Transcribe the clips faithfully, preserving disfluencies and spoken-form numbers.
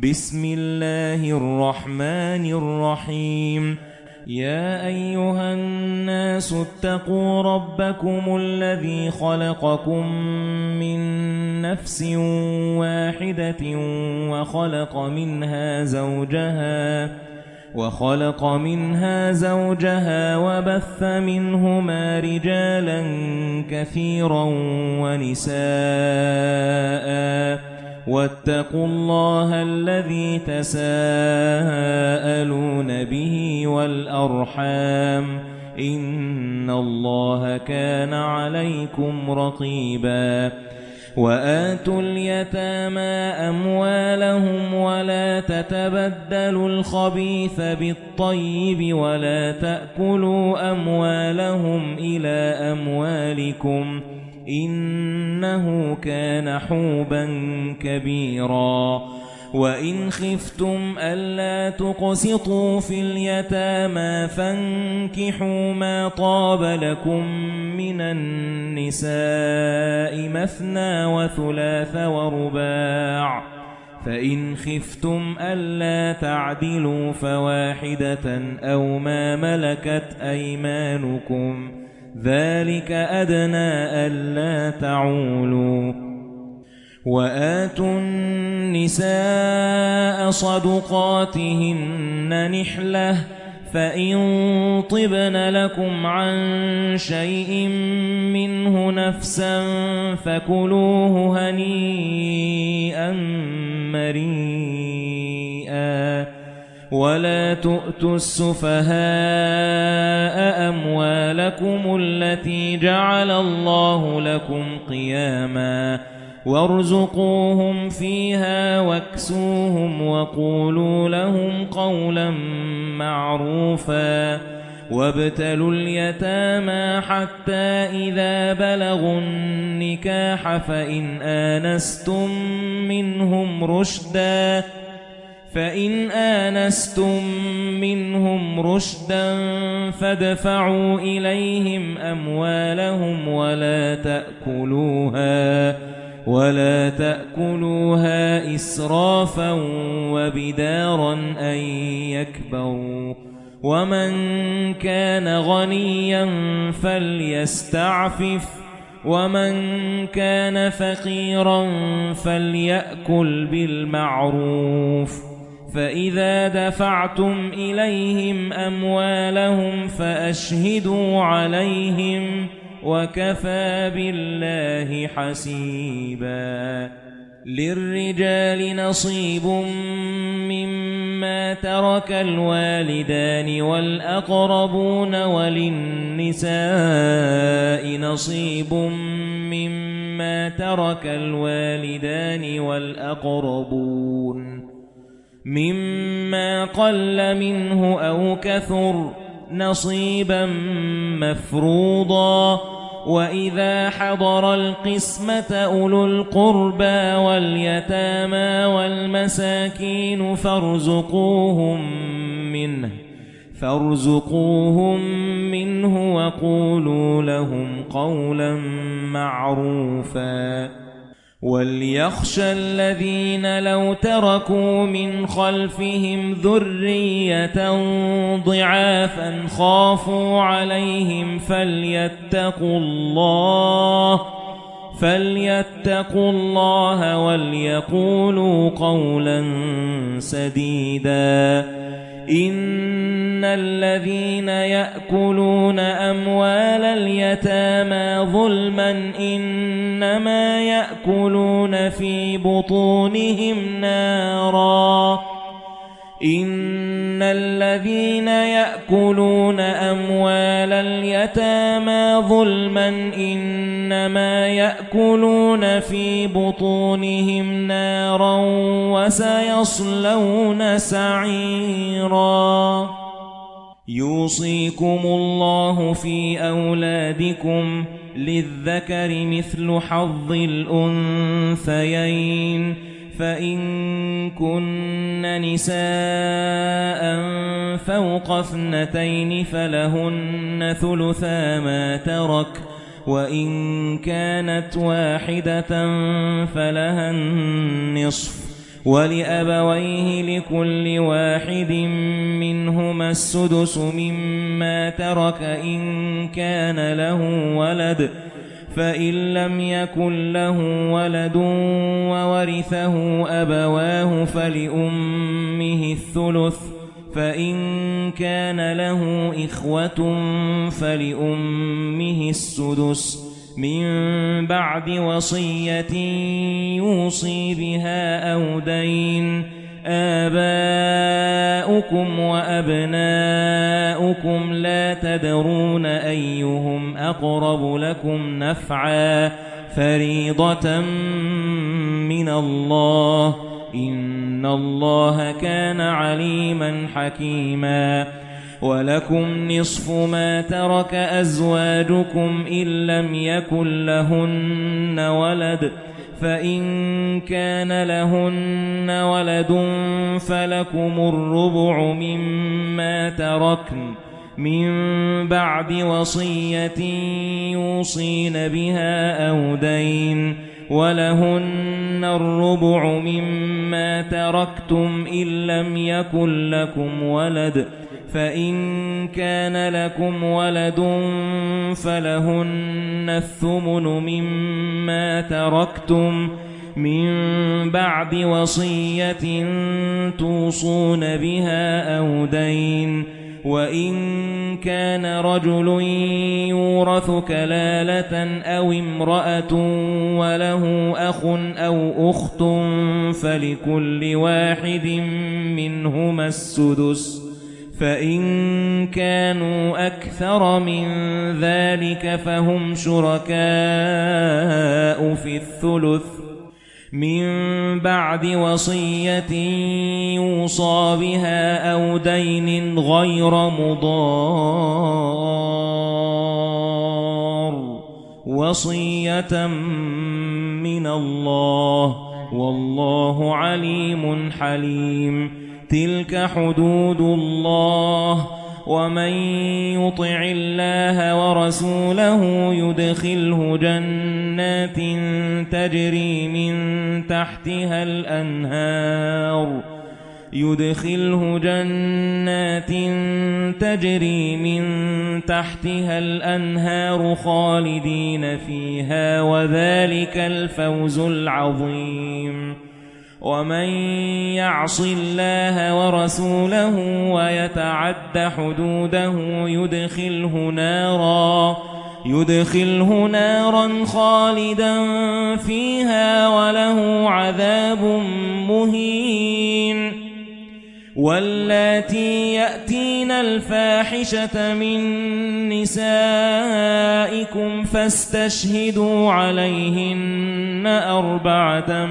بسم الله الرحمن الرحيم يا أيها الناس اتقوا ربكم الذي خلقكم من نفس واحدة وخلق منها زوجها وخلق منها زوجها وبث منهما رجالا كثيرا ونساء واتقوا الله الذي تساءلون به والأرحام إن الله كان عليكم رقيبا وآتوا اليتامى أموالهم ولا تتبدلوا الخبيث بالطيب ولا تأكلوا أموالهم إلى أموالكم إنه كان حوبا كبيرا وإن خفتم ألا تقسطوا في اليتامى فانكحوا ما طاب لكم من النساء مثنى وثلاث ورباع فإن خفتم ألا تعدلوا فواحدة أو ما ملكت أيمانكم ذلك أدنى ألا تعولوا وآتوا النساء صدقاتهن نحلة فإن طبن لكم عن شيء منه نفسا فكلوه هنيئا مريئا ولا تؤتوا السفهاء أموالكم التي جعل الله لكم قياما وارزقوهم فيها واكسوهم وقولوا لهم قولا معروفا وابتلوا اليتامى حتى إذا بلغوا النكاح فإن آنستم منهم رشدا فإن آنستم منهم رشدا فادفعوا إليهم أموالهم ولا تأكلوها ولا تأكلوها إسرافا وبدارا أن يكبروا ومن كان غنيا فليستعفف ومن كان فقيرا فليأكل بالمعروف فإذا دفعتم إليهم أموالهم فأشهدوا عليهم وكفى بالله حسيبا للرجال نصيب مما ترك الوالدان والأقربون وللنساء نصيب مما ترك الوالدان والأقربون مما قل منه أو كثر نصيبا مفروضا وإذا حضر القسمة أولو القربى واليتامى والمساكين فارزقوهم منه فارزقوهم منه وقولوا لهم قولا معروفا وليخشى الذين لو تركوا من خلفهم ذرية ضعافا خافوا عليهم فليتقوا الله فليتقوا الله وليقولوا قولا سديدا إن الذين يأكلون أموال اليتامى ظلما إنما يأكلون في بطونهم نارا إن الذين يأكلون أموال اليتامى ظلما إنما يأكلون في بطونهم نارا وسيصلون سعيرا يوصيكم الله في أولادكم للذكر مثل حظ الأنثيين فإن كن نساء فوق اثنتين فلهن ثلثا ما ترك وإن كانت واحدة فلها النصف وَلِأَبَوَيْهِ لِكُلِّ وَاحِدٍ مِنْهُمَا السُّدُسُ مِمَّا تَرَكَ إِنْ كَانَ لَهُ وَلَدٌ فَإِنْ لَمْ يَكُنْ لَهُ وَلَدٌ وَوَرِثَهُ أَبَوَاهُ فَلِأُمِّهِ الثُّلُثُ فَإِنْ كَانَ لَهُ إِخْوَةٌ فَلِأُمِّهِ السُّدُسُ مِنْ بَعْدِ وَصِيَّةٍ يُوصِي بِهَا أَوْ دَيْنٍ آبَاؤُكُمْ وَأَبْنَاؤُكُمْ لَا تَدْرُونَ أَيُّهُمْ أَقْرَبُ لَكُمْ نَفْعًا فَرِيضَةً مِنَ اللَّهِ إِنَّ اللَّهَ كَانَ عَلِيمًا حَكِيمًا وَلَكُمْ نِصْفُ مَا تَرَكَ أَزْوَاجُكُمْ إِن لَّمْ يَكُن لَّهُنَّ وَلَدٌ فَإِن كَانَ لَهُنَّ وَلَدٌ فَلَكُمُ الرُّبُعُ مِمَّا تَرَكْنَ مِن بَعْدِ وَصِيَّةٍ يُوصِينَ بِهَا أَوْ دَيْنٍ وَلَهُنَّ الرُّبُعُ مِمَّا تَرَكْتُمْ إِن لَّمْ يَكُن لَّكُمْ وَلَدٌ فَإِن كَانَ لَكُمْ وَلَدٌ فَلَهُنَّ الثُّمُنُ مِمَّا تَرَكْتُمْ مِن بَعْدِ وَصِيَّةٍ تُوصُونَ بِهَا أَوْ دَيْنٍ وَإِن كَانَ رَجُلٌ يُورَثُ كَلَالَةً أَوْ امْرَأَةٌ وَلَهُ أَخٌ أَوْ أُخْتٌ فَلِكُلِّ واحد منهما السُّدُسُ فَإِن كَانُوا أَكْثَرَ مِن ذَلِكَ فَهُمْ شُرَكَاءُ فِي الثُّلُثِ مِن بَعْدِ وَصِيَّةٍ يُوصَى بِهَا أَوْ دَيْنٍ غَيْرَ مُضَارٍّ وَصِيَّةً مِنَ اللَّهِ وَاللَّهُ عَلِيمٌ حَلِيمٌ تِلْكَ حُدُودُ اللَّهِ وَمَن يُطِعِ اللَّهَ وَرَسُولَهُ يُدْخِلْهُ جَنَّاتٍ تَجْرِي مِن تَحْتِهَا الْأَنْهَارُ يُدْخِلْهُ جَنَّاتٍ تَجْرِي مِن تَحْتِهَا الْأَنْهَارُ خَالِدِينَ فِيهَا وَذَلِكَ الْفَوْزُ الْعَظِيمُ وَمَن يَعْصِ اللَّهَ وَرَسُولَهُ وَيَتَعَدَّ حُدُودَهُ يُدْخِلْهُ نَارًا يُدْخِلْهُ نَارًا خَالِدًا فِيهَا وَلَهُ عَذَابٌ مُهِينٌ وَاللَّاتِي يَأْتِينَ الْفَاحِشَةَ مِن نِّسَائِكُمْ فَاسْتَشْهِدُوا عَلَيْهِنَّ أَرْبَعَةً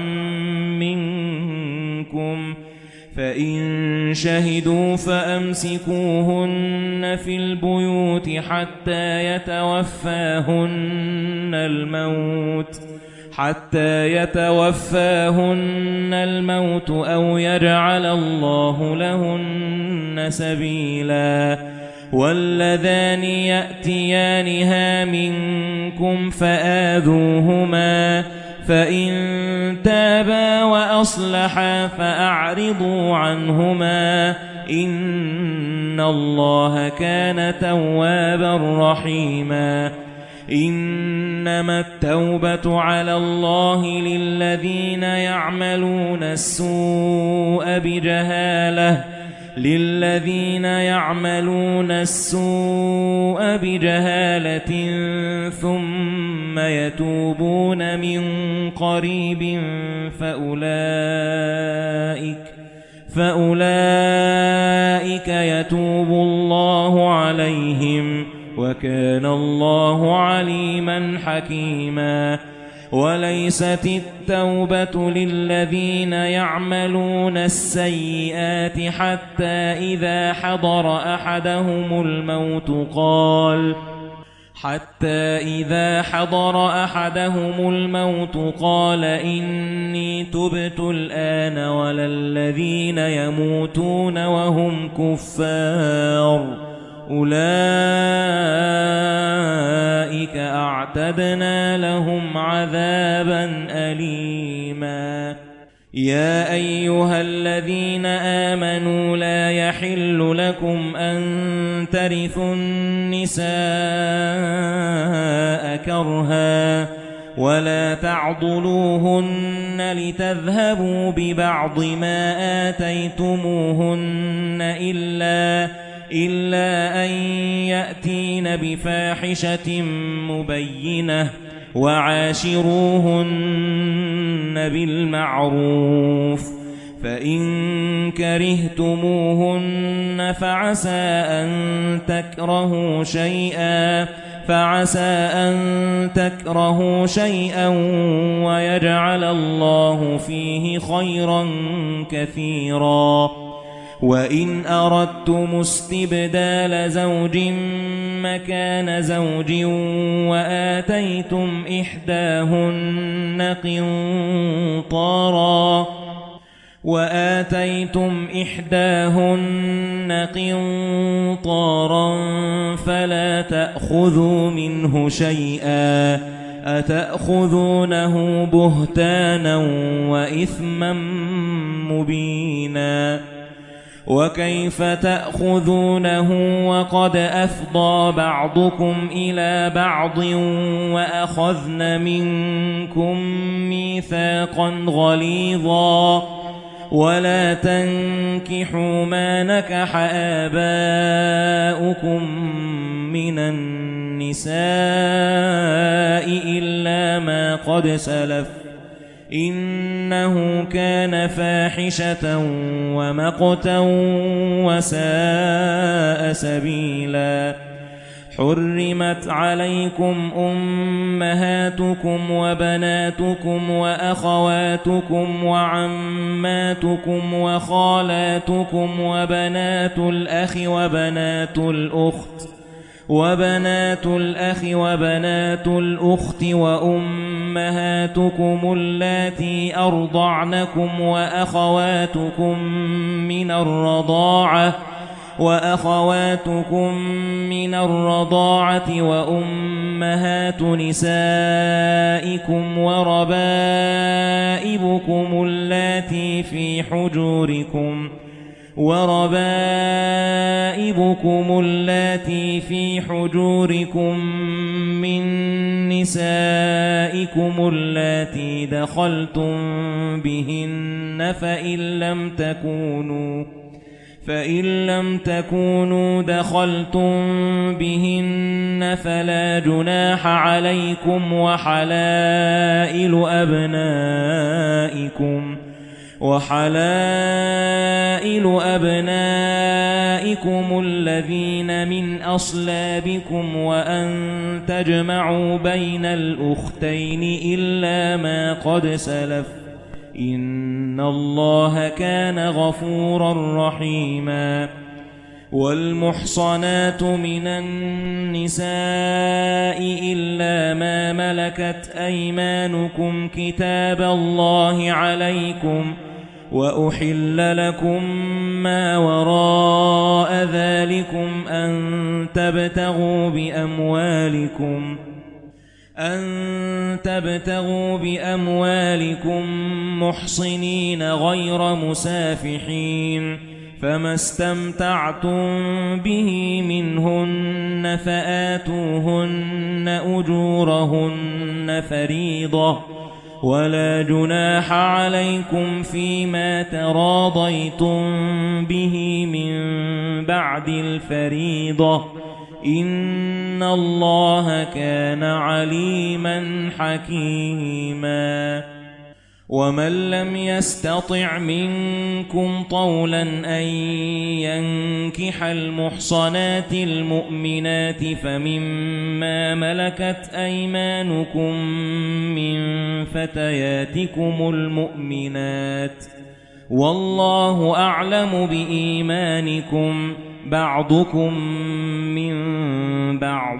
مِّنكُمْ فَإِن شَهِدُوا فَأَمْسِكُوهُنَّ فِي الْبُيُوتِ حَتَّى يَتَوَفَّاهُنَّ الْمَوْتُ حَتَّى يَتَوَفَّاهُنَّ الْمَوْتُ أَوْ يَجْعَلَ اللَّهُ لَهُنَّ سَبِيلًا وَاللَّذَانِ يَأْتِيَانِهَا مِنكُمْ فَآذُوهُمَا فَإِن تَابَا وَأَصْلَحَا فَأَعْرِضُوا عَنْهُمَا إِنَّ اللَّهَ كَانَ تَوَّابًا رَّحِيمًا إِنَّمَا التَّوْبَةُ عَلَى اللَّهِ لِلَّذِينَ يَعْمَلُونَ السُّوءَ بِجَهَالَةٍ لِلَّذِينَ يَعْمَلُونَ السُّوءَ بِجَهَالَةٍ ثُمَّ يَتُوبُونَ مِنْ قَرِيبٍ فَأُولَئِكَ فَأُولَئِكَ يَتُوبُ اللَّهُ عَلَيْهِمْ وَكَانَ اللَّهُ عَلِيمًا حَكِيمًا وَلَيْسَتِ التَّوْبَةُ لِلَّذِينَ يَعْمَلُونَ السَّيِّئَاتِ حَتَّى إِذَا حَضَرَ أَحَدَهُمُ الْمَوْتُ قَالَ حَتَّى إِذَا حَضَرَ أَحَدَهُمُ الْمَوْتُ قَالَ إِنِّي تُبْتُ الْآنَ وَلَا الَّذِينَ يَمُوتُونَ وَهُمْ كُفَّارٌ أُولَئِكَ أَعْتَدْنَا لَهُمْ عَذَابًا أَلِيمًا يا أيها الذين آمنوا لا يحل لكم أن ترثوا النساء كرها ولا تعضلوهن لتذهبوا ببعض ما آتيتموهن إلا إلا أن يأتين بفاحشة مبينة وعاشروهن بالمعروف فإن كرهتموهن فعسى أن تكرهوا شيئا فعسى أن تكرهوا شيئا ويجعل الله فيه خيرا كثيرا وإن أردتم استبدال زوج مكان زوج وآتيتم إحداهن قنطارا وآتيتم إحداهن قنطارا فلا تأخذوا منه شيئا أتأخذونه بهتانا وإثما مبينا وكيف تأخذونه وقد أفضى بعضكم إلى بعض وأخذن منكم ميثاقا غليظا ولا تنكحوا ما نكح آباؤكم من النساء إلا ما قد سلف إنه كان فاحشة ومقتا وساء سبيلا حرمت عليكم أمهاتكم وبناتكم وأخواتكم وعماتكم وخالاتكم وبنات الأخ وبنات الأخت وبنات الأخ وبنات الأخت وأمهاتكم اللاتي أرضعنكم وأخواتكم من الرضاعة وأخواتكم من الرضاعة وأمهات نسائكم وربائبكم اللاتي في حجوركم وربائبكم اللاتي في حجوركم من نسائكم اللاتي دخلتم بهن فإن لم تكونوا فإن لم تكونوا دخلتم بهن فلا جناح عليكم وحلائل أبنائكم وحلائل أبنائكم الذين من أصلابكم وأن تجمعوا بين الأختين إلا ما قد سلف إن الله كان غفورا رحيما والمحصنات من النساء إلا ما ملكت أيمانكم كتاب الله عليكم وأحل لكم ما وراء ذلكم أن تبتغوا بأموالكم أن تبتغوا بأموالكم محصنين غير مسافحين فما استمتعتم به منهن فآتوهن أجورهن فريضة ولا جناح عليكم فيما تراضيتم به من بعد الفريضة إن الله كان عليما حكيما ومن لم يستطع منكم طولا أن ينكح المحصنات المؤمنات فمما ملكت أيمانكم من فتياتكم المؤمنات والله أعلم بإيمانكم بعضكم من بعض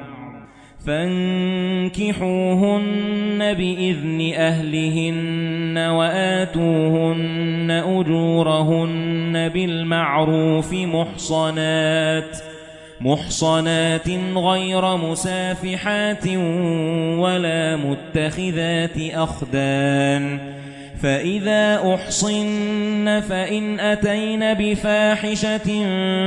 فانكحوهن بإذن أهلهن وآتوهن أجورهن بالمعروف محصنات محصنات غير مسافحات ولا متخذات أخدان فإذا أحصن فإن أتين بفاحشة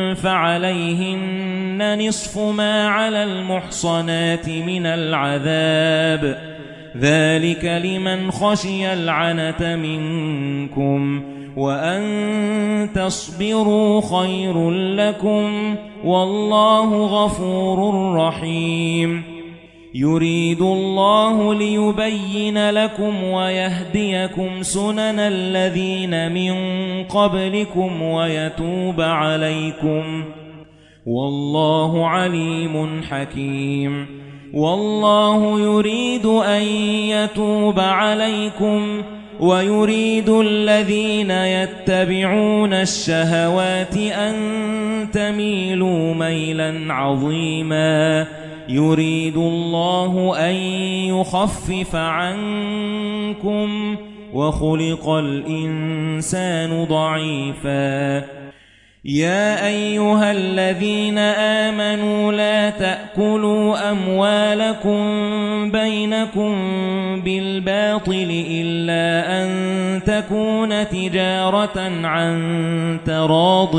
فعليهن نصف ما على المحصنات من العذاب ذلك لمن خشي العنة منكم وأن تصبروا خير لكم والله غفور رحيم يريد الله ليبين لكم ويهديكم سنن الذين من قبلكم ويتوب عليكم والله عليم حكيم والله يريد أن يتوب عليكم ويريد الذين يتبعون الشهوات أن تميلوا ميلا عظيما يريد الله أن يخفف عنكم وخلق الإنسان ضعيفا يا أيها الذين آمنوا لا تأكلوا أموالكم بينكم بالباطل إلا أن تكون تجارة عن تراض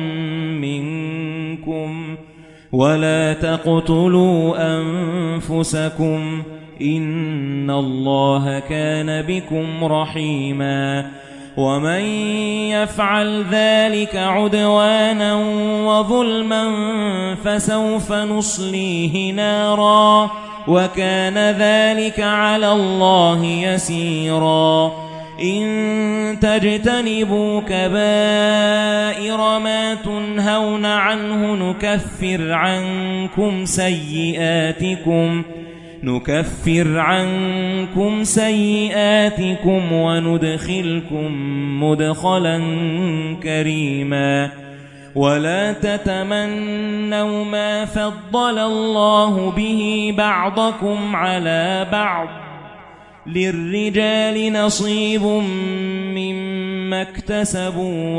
منكم ولا تقتلوا أنفسكم إن الله كان بكم رحيما ومن يفعل ذلك عدوانا وظلما فسوف نصليه نارا وكان ذلك على الله يسيرا إن تجتنبوا كبائر ما تنهون عنه نكفر عنكم سيئاتكم نكفر عنكم سيئاتكم وندخلكم مدخلا كريما ولا تتمنوا ما فضل الله به بعضكم على بعض للرجال نصيب مما اكتسبوا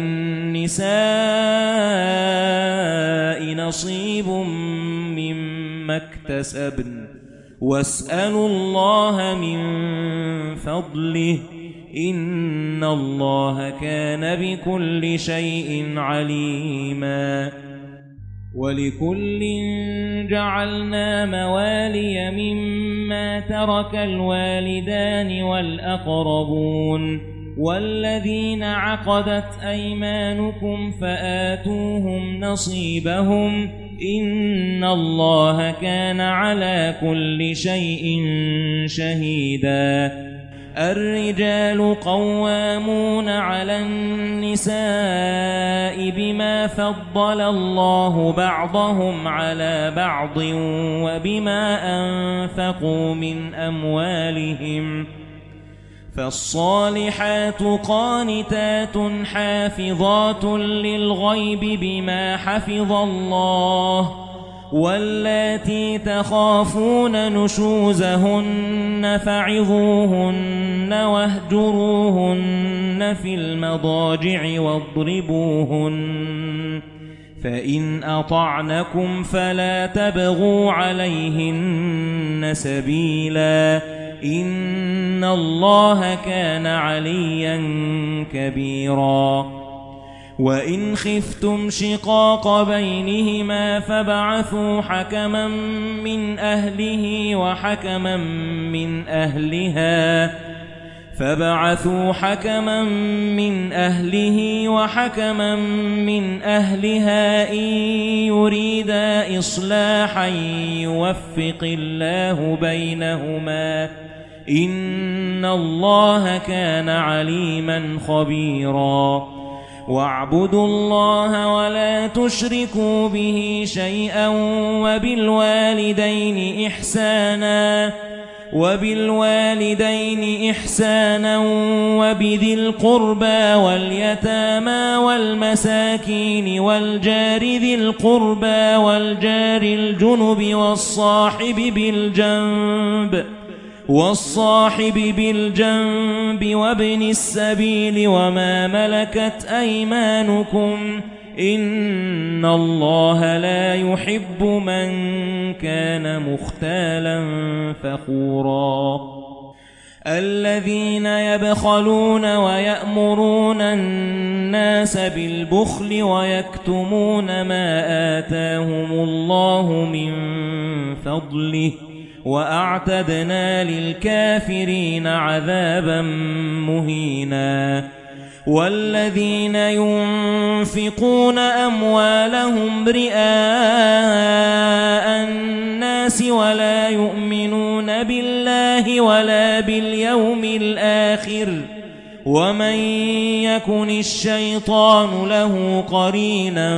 وللنساء نصيب مما اكتسبن واسألوا الله من فضله إن الله كان بكل شيء عليما وَلِكُلٍّ جَعَلْنَا مَوَالِيَ مِمَّا تَرَكَ الْوَالِدَانِ وَالْأَقْرَبُونَ وَالَّذِينَ عَقَدَتْ أَيْمَانُكُمْ فَآتُوهُمْ نَصِيبَهُمْ إِنَّ اللَّهَ كَانَ عَلَى كُلِّ شَيْءٍ شَهِيدًا الرجال قوامون على النساء بما فضل الله بعضهم على بعض وبما أنفقوا من أموالهم فالصالحات قانتات حافظات للغيب بما حفظ الله واللاتي تخافون نشوزهن فعظوهن واهجروهن في المضاجع واضربوهن فإن أطعنكم فلا تبغوا عليهن سبيلا إن الله كان عليا كبيرا وَإِنْ خِفْتُمْ شِقَاقَ بَيْنِهِمَا فَابْعَثُوا حَكَمًا مِنْ أَهْلِهِ وَحَكَمًا مِنْ أَهْلِهَا فَابْعَثُوا حَكَمًا مِنْ أَهْلِهِ وَحَكَمًا مِنْ أَهْلِهَا إِنْ يُرِيدَا إِصْلَاحًا يُوَفِّقِ اللَّهُ بَيْنَهُمَا إِنَّ اللَّهَ كَانَ عَلِيمًا خَبِيرًا وَاعْبُدُوا اللَّهَ وَلَا تُشْرِكُوا بِهِ شَيْئًا وَبِالْوَالِدَيْنِ إِحْسَانًا وَبِالْوَالِدَيْنِ إِحْسَانًا وَبِذِي الْقُرْبَى وَالْيَتَامَى وَالْمَسَاكِينِ وَالْجَارِ ذِي الْقُرْبَى وَالْجَارِ الْجُنُبِ وَالصَّاحِبِ بِالْجَنبِ وَالصَّاحِبِ بِالْجَنبِ وَابْنِ السَّبِيلِ وَمَا مَلَكَتْ أَيْمَانُكُمْ إِنَّ اللَّهَ لَا يُحِبُّ مَنْ كَانَ مُخْتَالًا فَخُورًا الذين يبخلون ويأمرون الناس بالبخل ويكتمون ما آتاهم الله من فضله وأعتدنا للكافرين عذابا مهينا والذين ينفقون أموالهم رئاء الناس ولا يؤمنون بالله ولا باليوم الآخر ومن يكن الشيطان له قرينا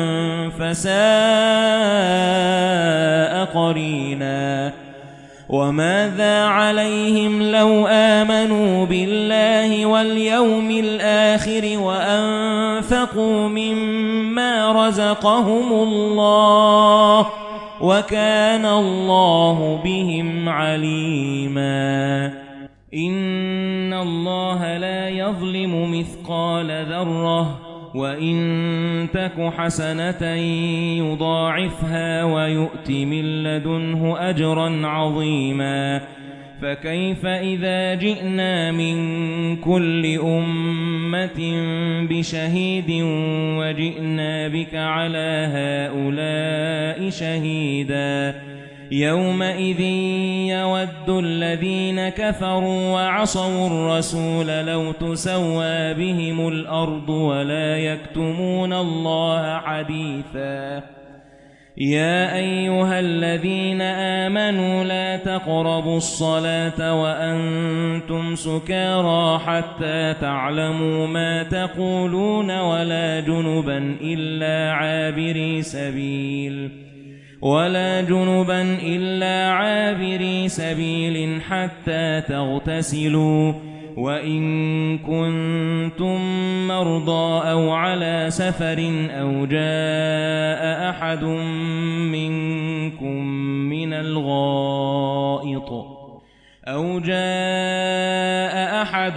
فساء قرينا وماذا عليهم لو آمنوا بالله واليوم الآخر وأنفقوا مما رزقهم الله وكان الله بهم عليما إن الله لا يظلم مثقال ذرة وإن تك حسنة يضاعفها ويؤت من لدنه أجرا عظيما فكيف إذا جئنا من كل أمة بشهيد وجئنا بك على هؤلاء شهيدا يومئذ يود الذين كفروا وعصوا الرسول لو تسوى بهم الأرض ولا يكتمون الله حديثا يا أيها الذين آمنوا لا تقربوا الصلاة وأنتم سكارى حتى تعلموا ما تقولون ولا جنبا إلا عابري سبيل ولا جنبا إلا عابري سبيل حتى تغتسلوا وإن كنتم مرضى أو على سفر أو جاء أحد منكم من الغائط أو جاء أحد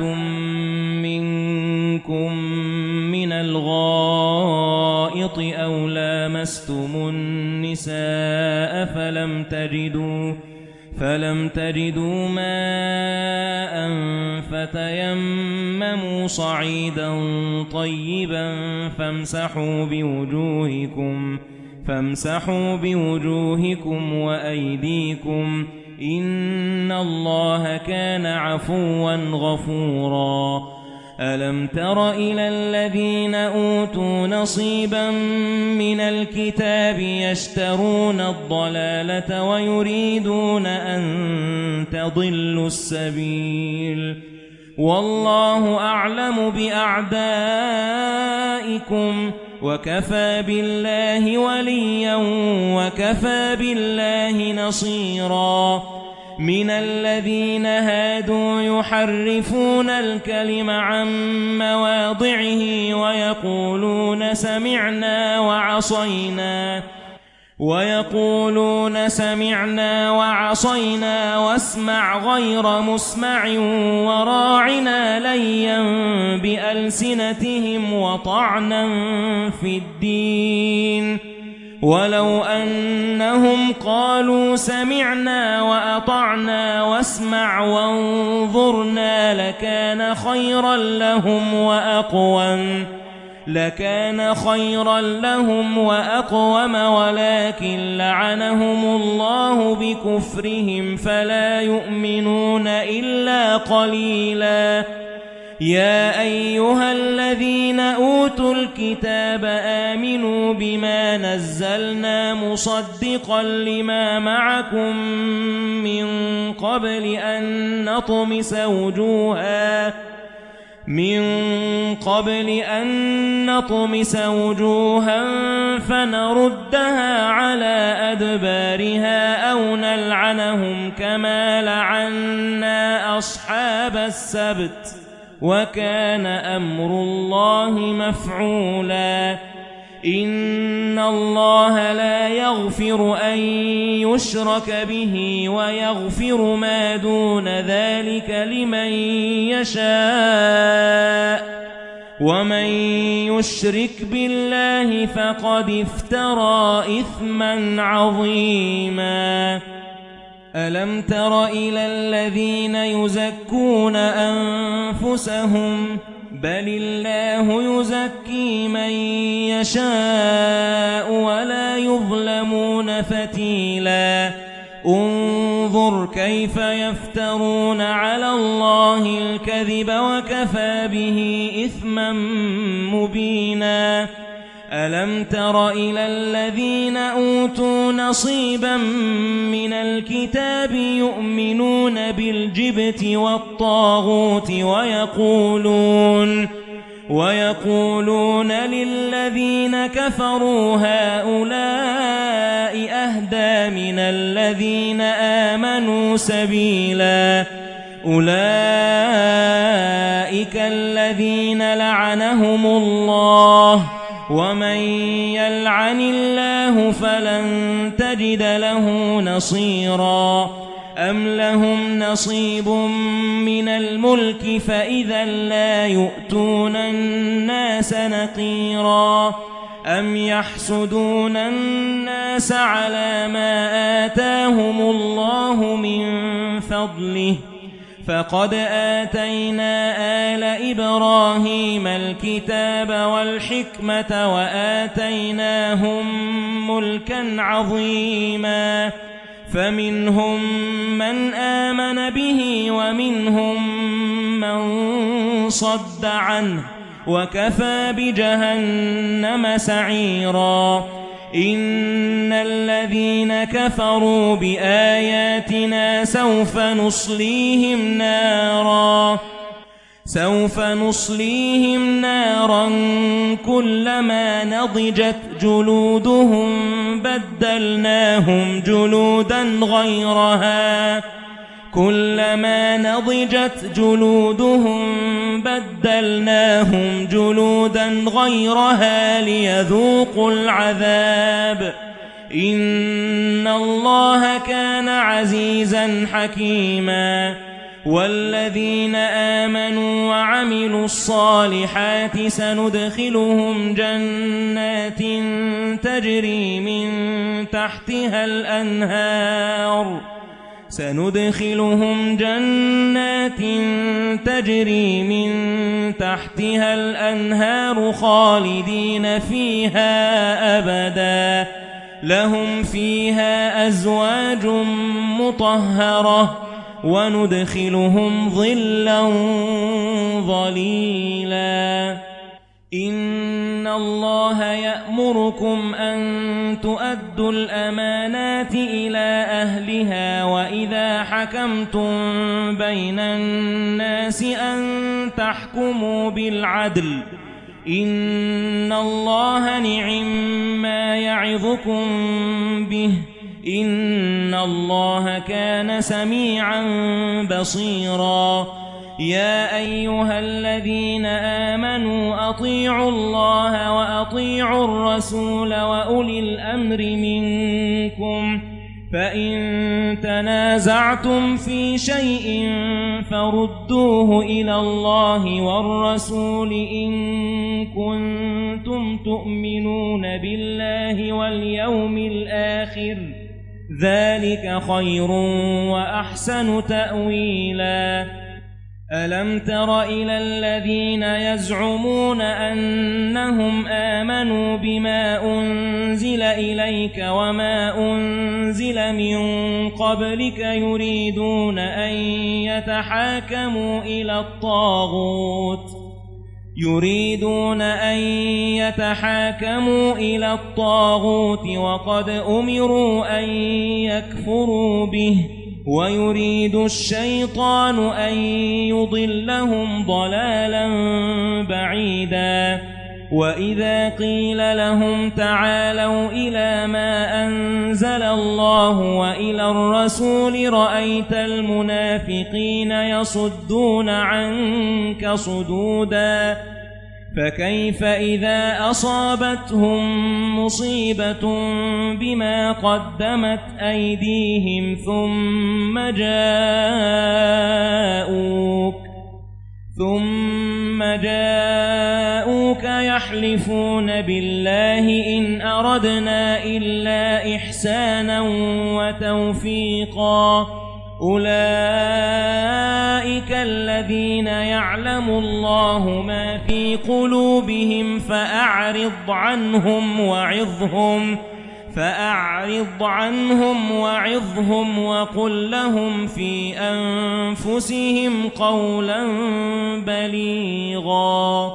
منكم من الغائط أو لامستم النساء فلم تجدوا فلم تجدوا ماء فتيمموا صعيدا طيبا فامسحوا بوجوهكم فامسحوا بوجوهكم وأيديكم إن الله كان عفوا غفورا ألم تر إلى الذين أوتوا نصيبا من الكتاب يشترون الضلالة ويريدون أن تضلوا السبيل والله أعلم بأعدائكم وكفى بالله وليا وكفى بالله نصيرا من الذين هادوا يحرفون الكلم عن مواضعه ويقولون سمعنا وعصينا ويقولون سمعنا وعصينا واسمع غير مسمع وراعنا ليا بألسنتهم وطعنا في الدين ولو أنهم قالوا سمعنا وأطعنا واسمع وانظرنا لكان خيرا لهم وأقوم لكان خيرا لهم وأقوم ولكن لعنهم الله بكفرهم فلا يؤمنون إلا قليلا يا أيها الذين أوتوا الكتاب آمنوا بما نزلنا مصدقا لما معكم من قبل أن نطمس وجوها من قبل أن نطمس وجوها فنردها على أدبارها أو نلعنهم كما لعنا أصحاب السبت وكان أمر الله مفعولا إن الله لا يغفر أن يشرك به ويغفر ما دون ذلك لمن يشاء ومن يشرك بالله فقد افترى إثما عظيما ألم تر إلى الذين يزكون أنفسهم بل الله يزكي من يشاء ولا يظلمون فتيلا انظر كيف يفترون على الله الكذب وكفى به إثما مبينا ألم تر إلى الذين أوتوا نصيبا من الكتاب يؤمنون بالجبت والطاغوت ويقولون ويقولون للذين كفروا هؤلاء أهدى من الذين آمنوا سبيلا أولئك الذين لعنهم الله ومن يلعن الله فلن تجد له نصيرا أم لهم نصيب من الملك فإذا لا يؤتون الناس نقيرا أم يحسدون الناس على ما آتاهم الله من فضله فقد آتينا آل إبراهيم الكتاب والحكمة وآتيناهم ملكا عظيما فمنهم من آمن به ومنهم من صد عنه وكفى بجهنم سعيرا إن الذين كفروا بآياتنا سوف نصليهم نارا سوف نصليهم نارا كلما نضجت جلودهم بدلناهم جلودا غيرها كلما نضجت جلودهم بدلناهم جلودا غيرها ليذوقوا العذاب إن الله كان عزيزا حكيما والذين آمنوا وعملوا الصالحات سندخلهم جنات تجري من تحتها الأنهار سندخلهم جنات تجري من تحتها الأنهار خالدين فيها أبدا لهم فيها أزواج مطهرة وندخلهم ظلا ظليلا إن الله يأمركم أن تؤدوا الأمانات إلى أهلها وإذا حكمتم بين الناس أن تحكموا بالعدل إن الله نعم ما يعظكم به إن الله كان سميعا بصيرا يا أيها الذين آمنوا أطيعوا الله وأطيعوا الرسول وأولي الأمر منكم فإن تنازعتم في شيء فردوه إلى الله والرسول إن كنتم تؤمنون بالله واليوم الآخر ذلك خير وأحسن تأويلا ألم تر إلى الذين يزعمون أنهم آمنوا بما أنزل إليك وما أنزل من قبلك يريدون أن يتحاكموا إلى الطاغوت يريدون أن يتحاكموا إلى الطاغوت وقد أمروا أن يكفروا به ويريد الشيطان أن يضلهم ضلالا بعيدا وإذا قيل لهم تعالوا إلى ما أنزل الله وإلى الرسول رأيت المنافقين يصدون عنك صدودا فكيف إذا أصابتهم مصيبة بما قدمت أيديهم ثم جاءوك ثم جاءوك يحلفون بالله إن أردنا إلا إحسانا وتوفيقا أولئك الذين يعلم الله ما في قلوبهم فأعرض عنهم وعظهم فأعرض عنهم وعظهم وقل لهم في أنفسهم قولا بليغا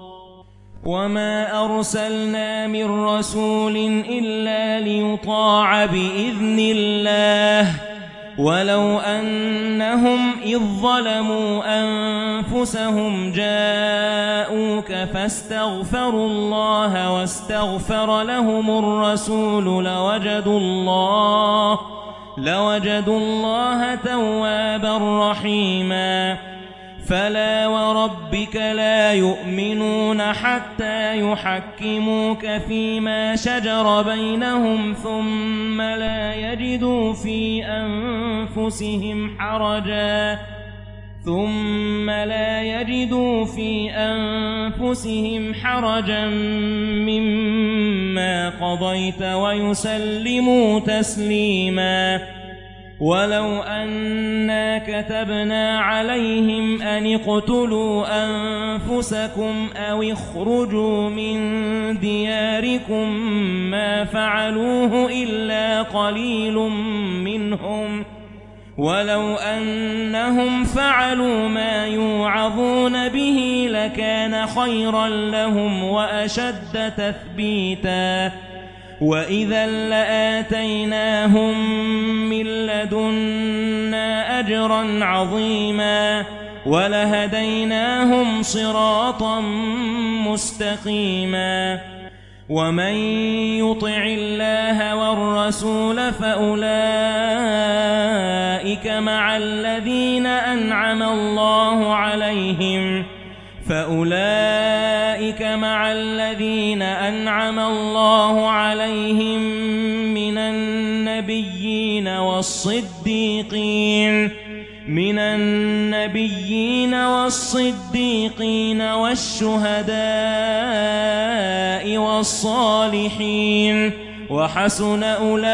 وما أرسلنا من رسول إلا ليطاع بإذن الله ولو أنهم إذ ظلموا أنفسهم جاءوك فاستغفروا الله واستغفر لهم الرسول لوجدوا الله لوجدوا الله توابا رحيما فلا وربك لا يؤمنون حتى يحكموك فيما شجر بينهم ثم لا يجدوا في أنفسهم حرجا ثم لا يجدوا في أنفسهم حرجا مما قضيت ويسلموا تسليما ولو أنا كتبنا عليهم أن اقتلوا أنفسكم أو اخرجوا من دياركم ما فعلوه إلا قليل منهم ولو أنهم فعلوا ما يوعظون به لكان خيرا لهم وأشد تثبيتا وإذا لآتيناهم من لدنا أجرا عظيما ولهديناهم صراطا مستقيما ومن يطع الله والرسول فأولئك مع الذين أنعم الله عليهم فأولئك مع الذين أنعم الله عليهم من النبيين والصديقين من النبيين والصديقين والشهداء والصالحين وحسن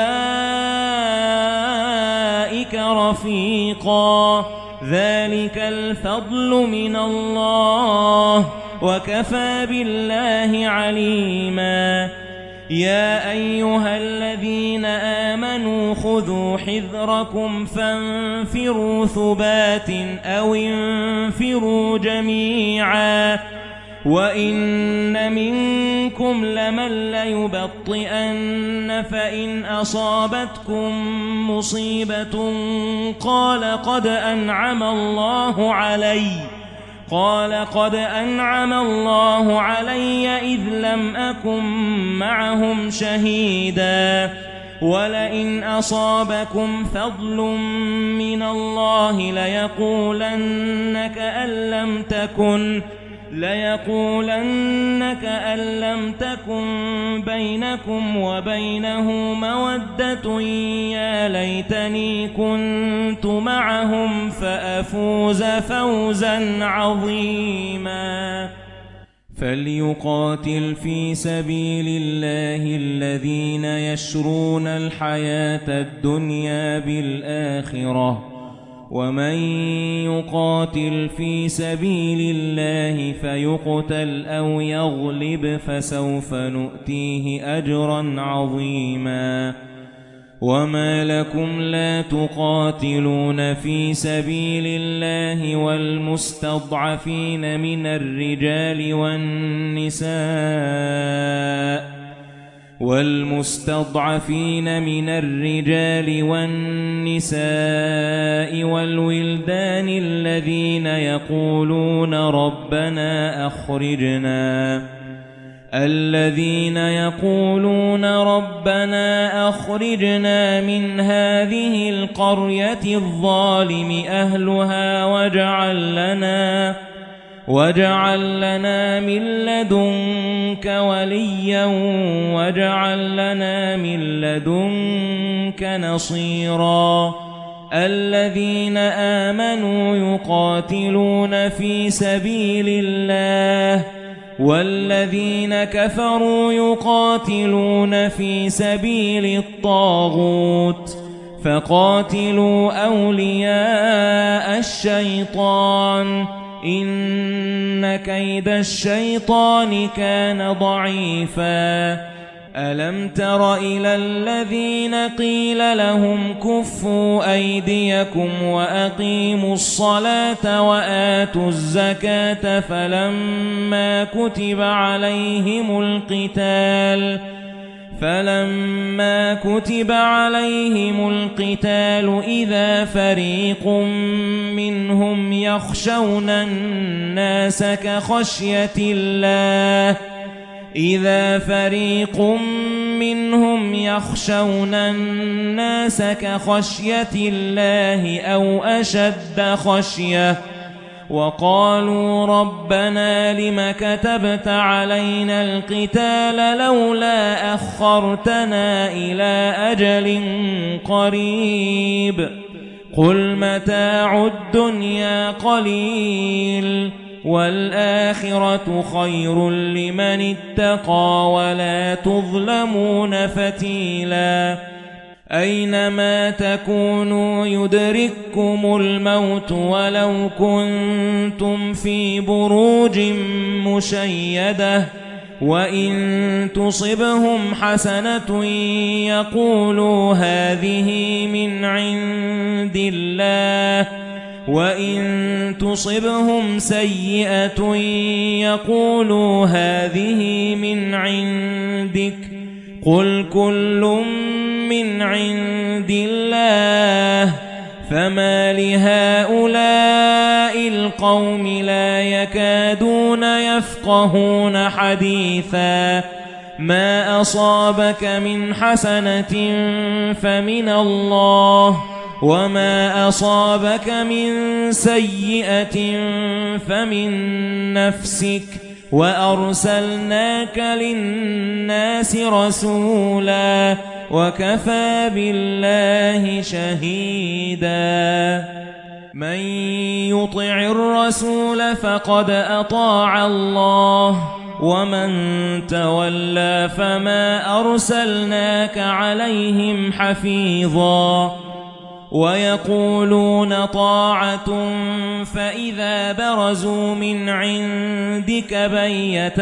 أولئك رفيقا ذلك الفضل من الله وكفى بالله عليما يا أيها الذين آمنوا خذوا حذركم فانفروا ثبات أو انفروا جميعا وإن منكم لمن ليبطئن فإن أصابتكم مصيبة قال قد أنعم الله علي قال قد أنعم الله علي إذ لم أكن معهم شهيدا ولئن أصابكم فضل من الله ليقولن كأن لم تكن ليقولن كأن لم تكن بينكم وبينه مودة يا ليتني كنت معهم فأفوز فوزا عظيما فليقاتل في سبيل الله الذين يشرون الحياة الدنيا بالآخرة ومن يقاتل في سبيل الله فيقتل أو يغلب فسوف نؤتيه أجرا عظيما وما لكم لا تقاتلون في سبيل الله والمستضعفين من الرجال والنساء والمستضعفين من الرجال والنساء والولدان الذين يقولون ربنا أخرجنا الذين يقولون ربنا أخرجنا من هذه القرية الظالم أهلها واجعل لنا واجعل لنا من لدنك وليا واجعل لنا من لدنك نصيرا الذين آمنوا يقاتلون في سبيل الله والذين كفروا يقاتلون في سبيل الطاغوت فقاتلوا أولياء الشيطان إن كيد الشيطان كان ضعيفا ألم تر إلى الذين قيل لهم كفوا أيديكم وأقيموا الصلاة وآتوا الزكاة فلما كتب عليهم القتال فلما كتب عليهم القتال إذا فريق منهم يخشون الناس كخشية الله إذا فريق منهم يخشون الناس كخشية الله أو أشد خشية وقالوا ربنا لم كتبت علينا القتال لولا أخرتنا إلى أجل قريب قل متاع الدنيا قليل والآخرة خير لمن اتقى ولا تظلمون فتيلا أينما تكونوا يدرككم الموت ولو كنتم في بروج مشيدة وإن تصبهم حسنة يقولوا هذه من عند الله وإن تصبهم سيئة يقولوا هذه من عندك قل كل من عند الله فما لهؤلاء القوم لا يكادون يفقهون حديثا ما أصابك من حسنة فمن الله وما أصابك من سيئة فمن نفسك وأرسلناك للناس رسولا وكفى بالله شهيدا من يطع الرسول فقد أطاع الله ومن تولى فما أرسلناك عليهم حفيظا ويقولون طاعة فإذا برزوا من عندك بيت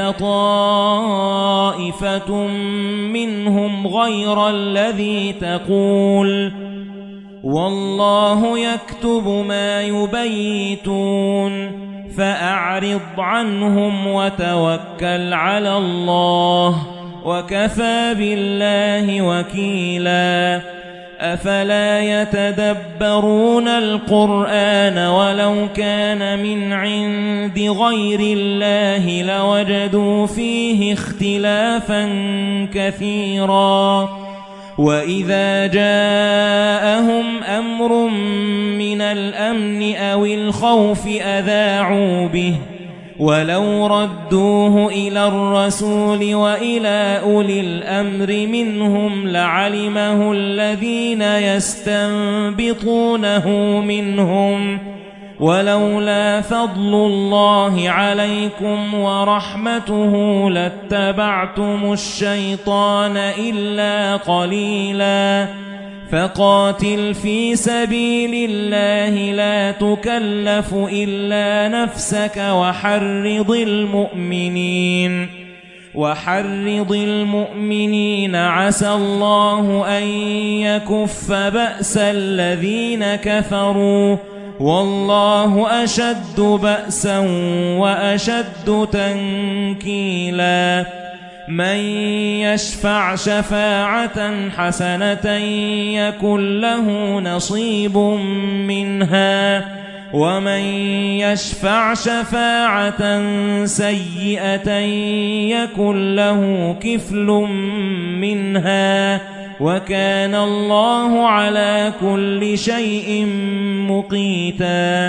طائفة منهم غير الذي تقول والله يكتب ما يبيتون فأعرض عنهم وتوكل على الله وكفى بالله وكيلا أفلا يتدبرون القرآن ولو كان من عند غير الله لوجدوا فيه اختلافا كثيرا وإذا جاءهم أمر من الأمن أو الخوف أذاعوا به ولو ردوه إلى الرسول وإلى أولي الأمر منهم لعلمه الذين يستنبطونه منهم ولولا فضل الله عليكم ورحمته لاتبعتم الشيطان إلا قليلا فقاتل في سبيل الله لا تكلف إلا نفسك وحرض المؤمنين وحرض المؤمنين عسى الله أن يكف بأس الذين كفروا والله أشد بأسا وأشد تنكيلا من يشفع شفاعة حسنة يكن له نصيب منها ومن يشفع شفاعة سيئة يكن له كفل منها وكان الله على كل شيء مقيتا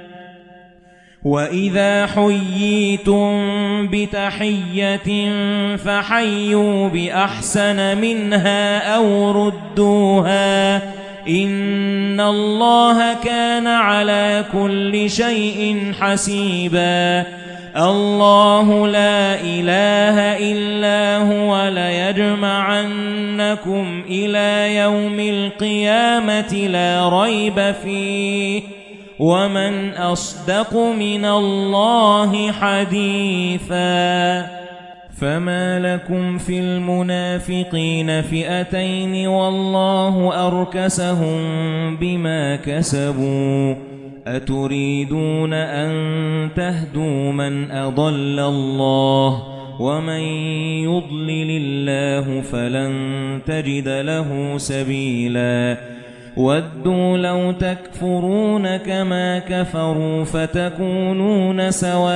وإذا حييتم بتحية فحيوا بأحسن منها أو ردوها إِنَّ اللَّهَ كَانَ عَلَى كُلِّ شَيْءٍ حَسِيبًا الله لا إله إلا هو ليجمعنكم إلى يوم القيامة لا ريب فيه ومن أصدق من الله حديثا فما لكم في المنافقين فئتين والله أركسهم بما كسبوا أتريدون أن تهدوا من أضل الله ومن يضلل الله فلن تجد له سبيلا ودوا لو تكفرون كما كفروا فتكونون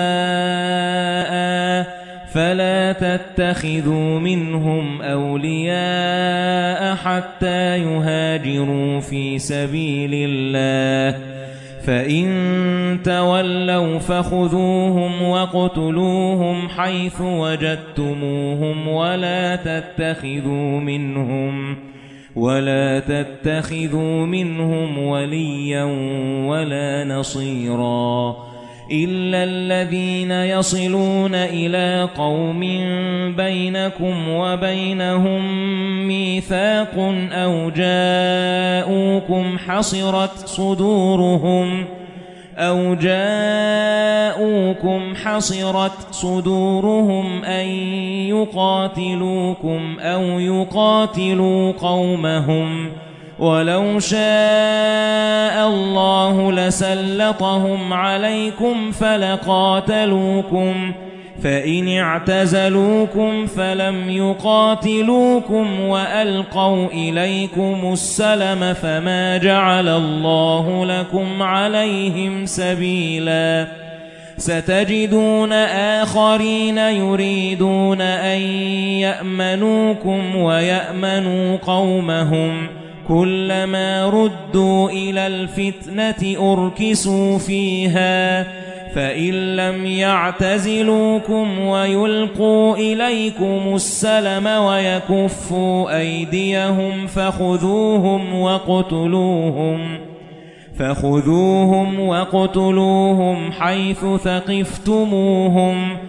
سواء فلا تتخذوا منهم أولياء حتى يهاجروا في سبيل الله فإن تولوا فخذوهم واقتلوهم حيث وجدتموهم ولا تتخذوا منهم ولا تتخذوا منهم وليا ولا نصيرا إلا الذين يصلون إلى قوم بينكم وبينهم ميثاق أو جاءوكم حصرت صدورهم أو جاءوكم حصرت صدورهم أن يقاتلوكم أو يقاتلوا قومهم ولو شاء الله لسلطهم عليكم فلقاتلوكم فإن اعتزلوكم فلم يقاتلوكم وألقوا إليكم السلم فما جعل الله لكم عليهم سبيلا ستجدون آخرين يريدون أن يأمنوكم ويأمنوا قومهم كلما ردوا إلى الفتنة أركسوا فيها فإن لم يعتزلوكم ويلقوا إليكم السلم ويكفوا أيديهم فخذوهم وقتلوهم فخذوهم وقتلوهم حيث ثقفتموهم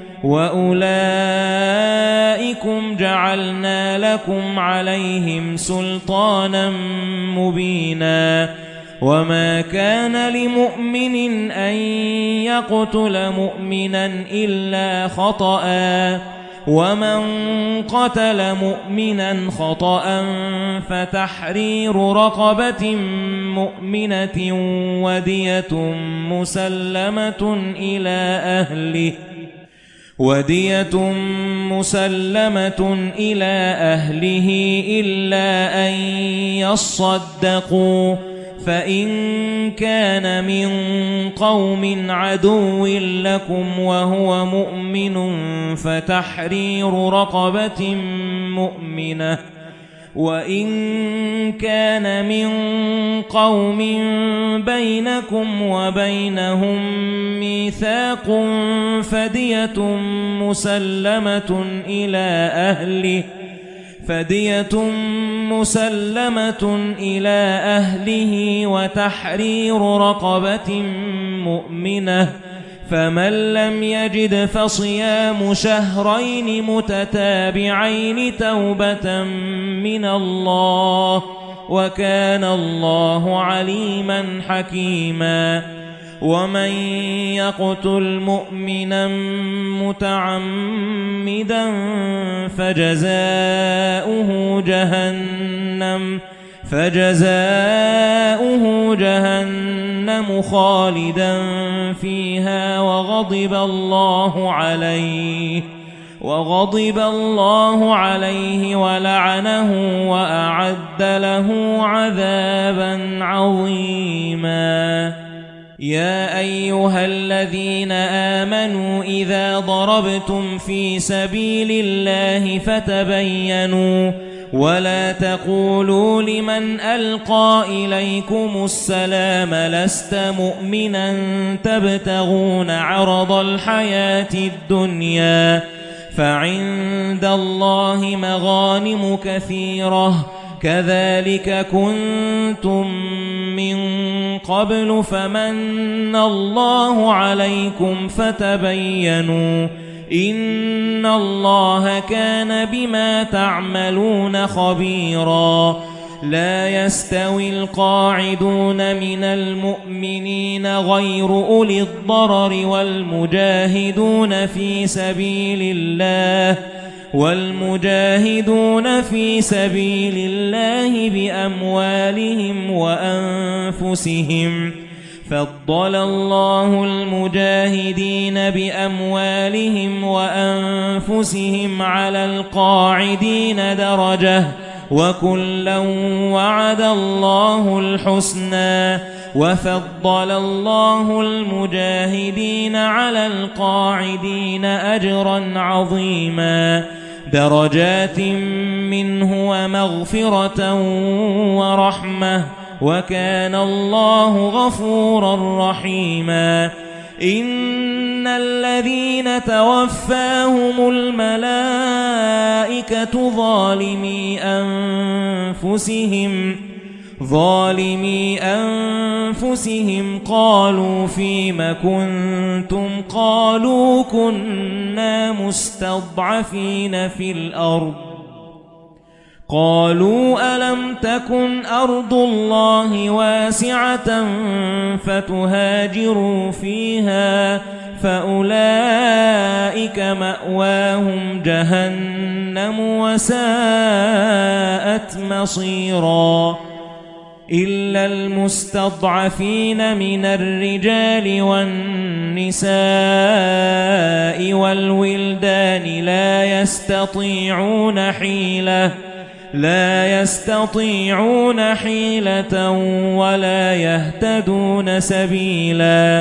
وأولئكم جعلنا لكم عليهم سلطانا مبينا وما كان لمؤمن أن يقتل مؤمنا إلا خطأ ومن قتل مؤمنا خطأ فتحرير رقبة مؤمنة ودية مسلمة إلى أهله ودية مسلمة إلى أهله إلا أن يصدقوا فإن كان من قوم عدو لكم وهو مؤمن فتحرير رقبة مؤمنة وإن كان من قوم بينكم وبينهم ميثاق فدية مسلمة إلى أهله فدية مسلمة إلى أهله وتحرير رقبة مؤمنة فمن لم يجد فصيام شهرين متتابعين توبة من الله وكان الله عليما حكيما ومن يقتل مؤمنا متعمدا فجزاؤه جهنم فجزاؤه جهنم خالدا فيها وغضب الله عليه وغضب الله عليه ولعنه وأعد له عذابا عظيما يا أيها الذين آمنوا إذا ضربتم في سبيل الله فتبينوا ولا تقولوا لمن ألقى إليكم السلام لست مؤمنا تبتغون عرض الحياة الدنيا فعند الله مغانم كثيرة كذلك كنتم من قبل فمن الله عليكم فتبينوا إن الله كان بما تعملون خبيرا لا يستوي القاعدون من المؤمنين غير أولي الضرر والمجاهدون في سبيل الله والمجاهدون في سبيل الله بأموالهم وأنفسهم فضل الله المجاهدين بأموالهم وأنفسهم على القاعدين درجة وكلا وعد الله الحسنى وفضل الله المجاهدين على القاعدين أجرا عظيما درجات منه ومغفرة ورحمة وكان الله غفورا رحيما إن الذين توفاهم الملائكة ظالمي أنفسهم ظالمي أنفسهم قالوا فيم كنتم قالوا كنا مستضعفين في الأرض قالوا ألم تكن أرض الله واسعة فتهاجروا فيها فأولئك مأواهم جهنم وساءت مصيرا إلا المستضعفين من الرجال والنساء والولدان لا يستطيعون حيلة لا يستطيعون حيلة ولا يهتدون سبيلا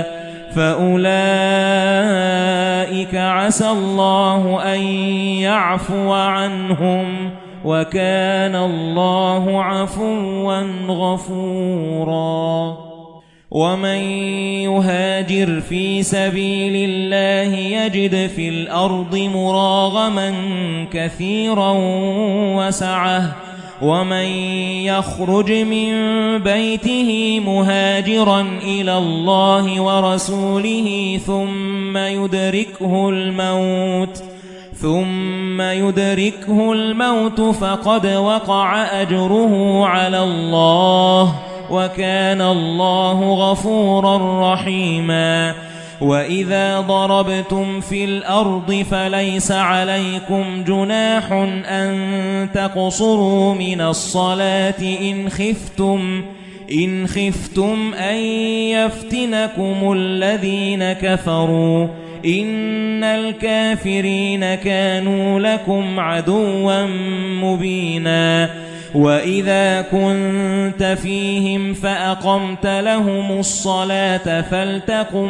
فأولئك عسى الله أن يعفو عنهم وكان الله عفوا غفورا ومن يهاجر في سبيل الله يجد في الأرض مراغما كثيرا وسعة ومن يخرج من بيته مهاجرا إلى الله ورسوله ثم يدركه الموت ثم يدركه الموت فقد وقع أجره على الله وكان الله غفورا رحيما وإذا ضربتم في الأرض فليس عليكم جناح أن تقصروا من الصلاة إن خفتم إن خفتم أن يفتنكم الذين كفروا إن الكافرين كانوا لكم عدوا مبينا وإذا كنت فيهم فأقمت لهم الصلاة فلتقم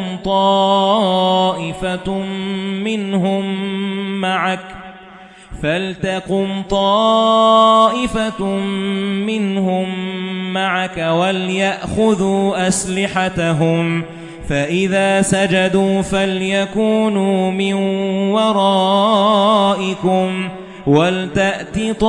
طائفة منهم معك فلتقم طائفة منهم معك وليأخذوا أسلحتهم فإذا سجدوا فليكونوا من ورائكم ولتأت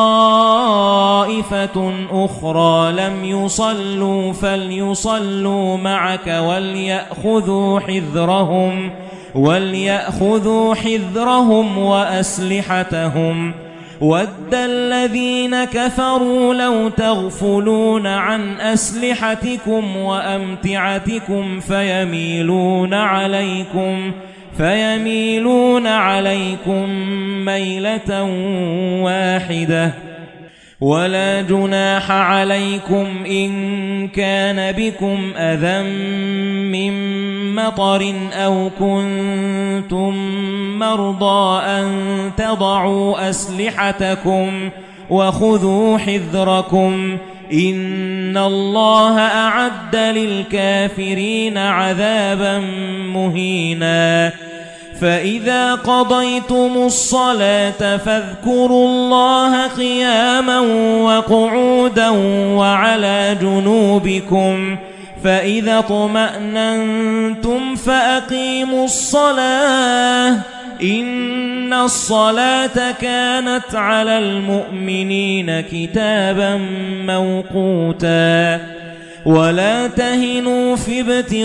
طائفة أخرى لم يصلوا فليصلوا معك وليأخذوا حذرهم وليأخذوا حذرهم وأسلحتهم وَدَّ الَّذِينَ كَفَرُوا لَوْ تَغْفُلُونَ عَنْ أَسْلِحَتِكُمْ وَأَمْتِعَتِكُمْ فَيَمِيلُونَ عَلَيْكُمْ فَيَمِيلُونَ عَلَيْكُمْ مَيْلَةً وَاحِدَةً وَلَا جُنَاحَ عَلَيْكُمْ إِن كَانَ بِكُمْ أَذًى مِّن مَّطَرٍ أَوْ كُنتُم مَّرْضَىٰ أَن تَضَعُوا أَسْلِحَتَكُمْ وَخُذُوا حِذْرَكُمْ إِنَّ اللَّهَ أَعَدَّ لِلْكَافِرِينَ عَذَابًا مُّهِينًا فَإِذَا قَضَيْتُمُ الصَّلَاةَ فاذكروا اللَّهَ قِيَامًا وَقُعُودًا وَعَلَى جُنُوبِكُمْ فَإِذَا اطْمَأْنَنتُمْ فَأَقِيمُوا الصَّلَاةَ إن الصلاة كانت على المؤمنين كتابا موقوتا ولا تهنوا في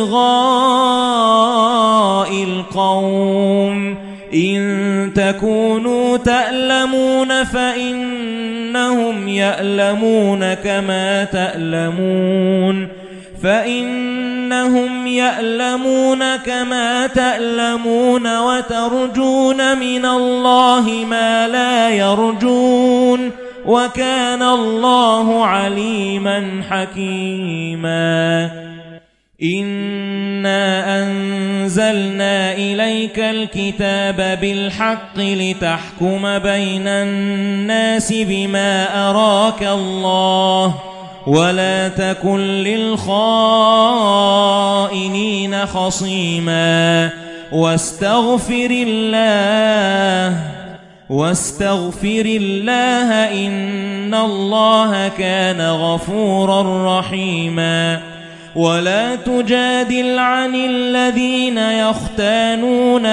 ابتغاء القوم إن تكونوا تألمون فإنهم يألمون كما تألمون فإنهم يألمون كما تألمون وترجون من الله ما لا يرجون وكان الله عليما حكيما إنا أنزلنا إليك الكتاب بالحق لتحكم بين الناس بما أراك الله ولا تكن للخائنين خصيما واستغفر الله واستغفر الله إن الله كان غفورا رحيما ولا تجادل عن الذين يختانون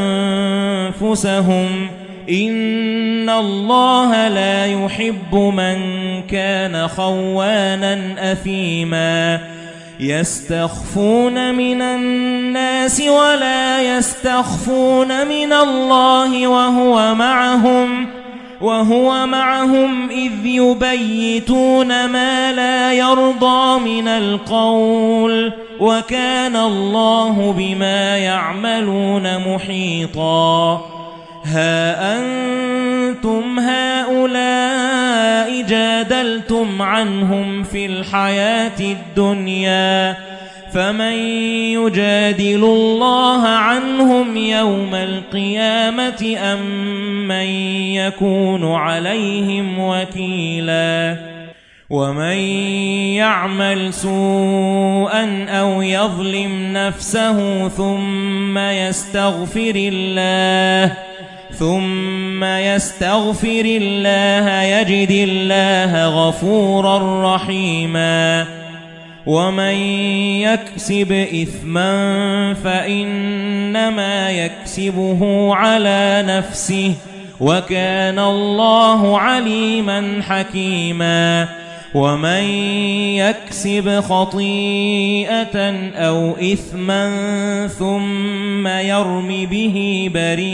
أنفسهم إن الله لا يحب من كان خوانا أثيما يستخفون من الناس ولا يستخفون من الله وهو معهم وهو معهم إذ يبيتون ما لا يرضى من القول وكان الله بما يعملون محيطا ها أنتم هؤلاء جادلتم عنهم في الحياة الدنيا فمن يجادل الله عنهم يوم القيامة أم من يكون عليهم وكيلا ومن يعمل سوءا أو يظلم نفسه ثم يستغفر الله ثم يستغفر الله يجد الله غفورا رحيما ومن يكسب إثما فإنما يكسبه على نفسه وكان الله عليما حكيما ومن يكسب خطيئة أو إثما ثم يرم به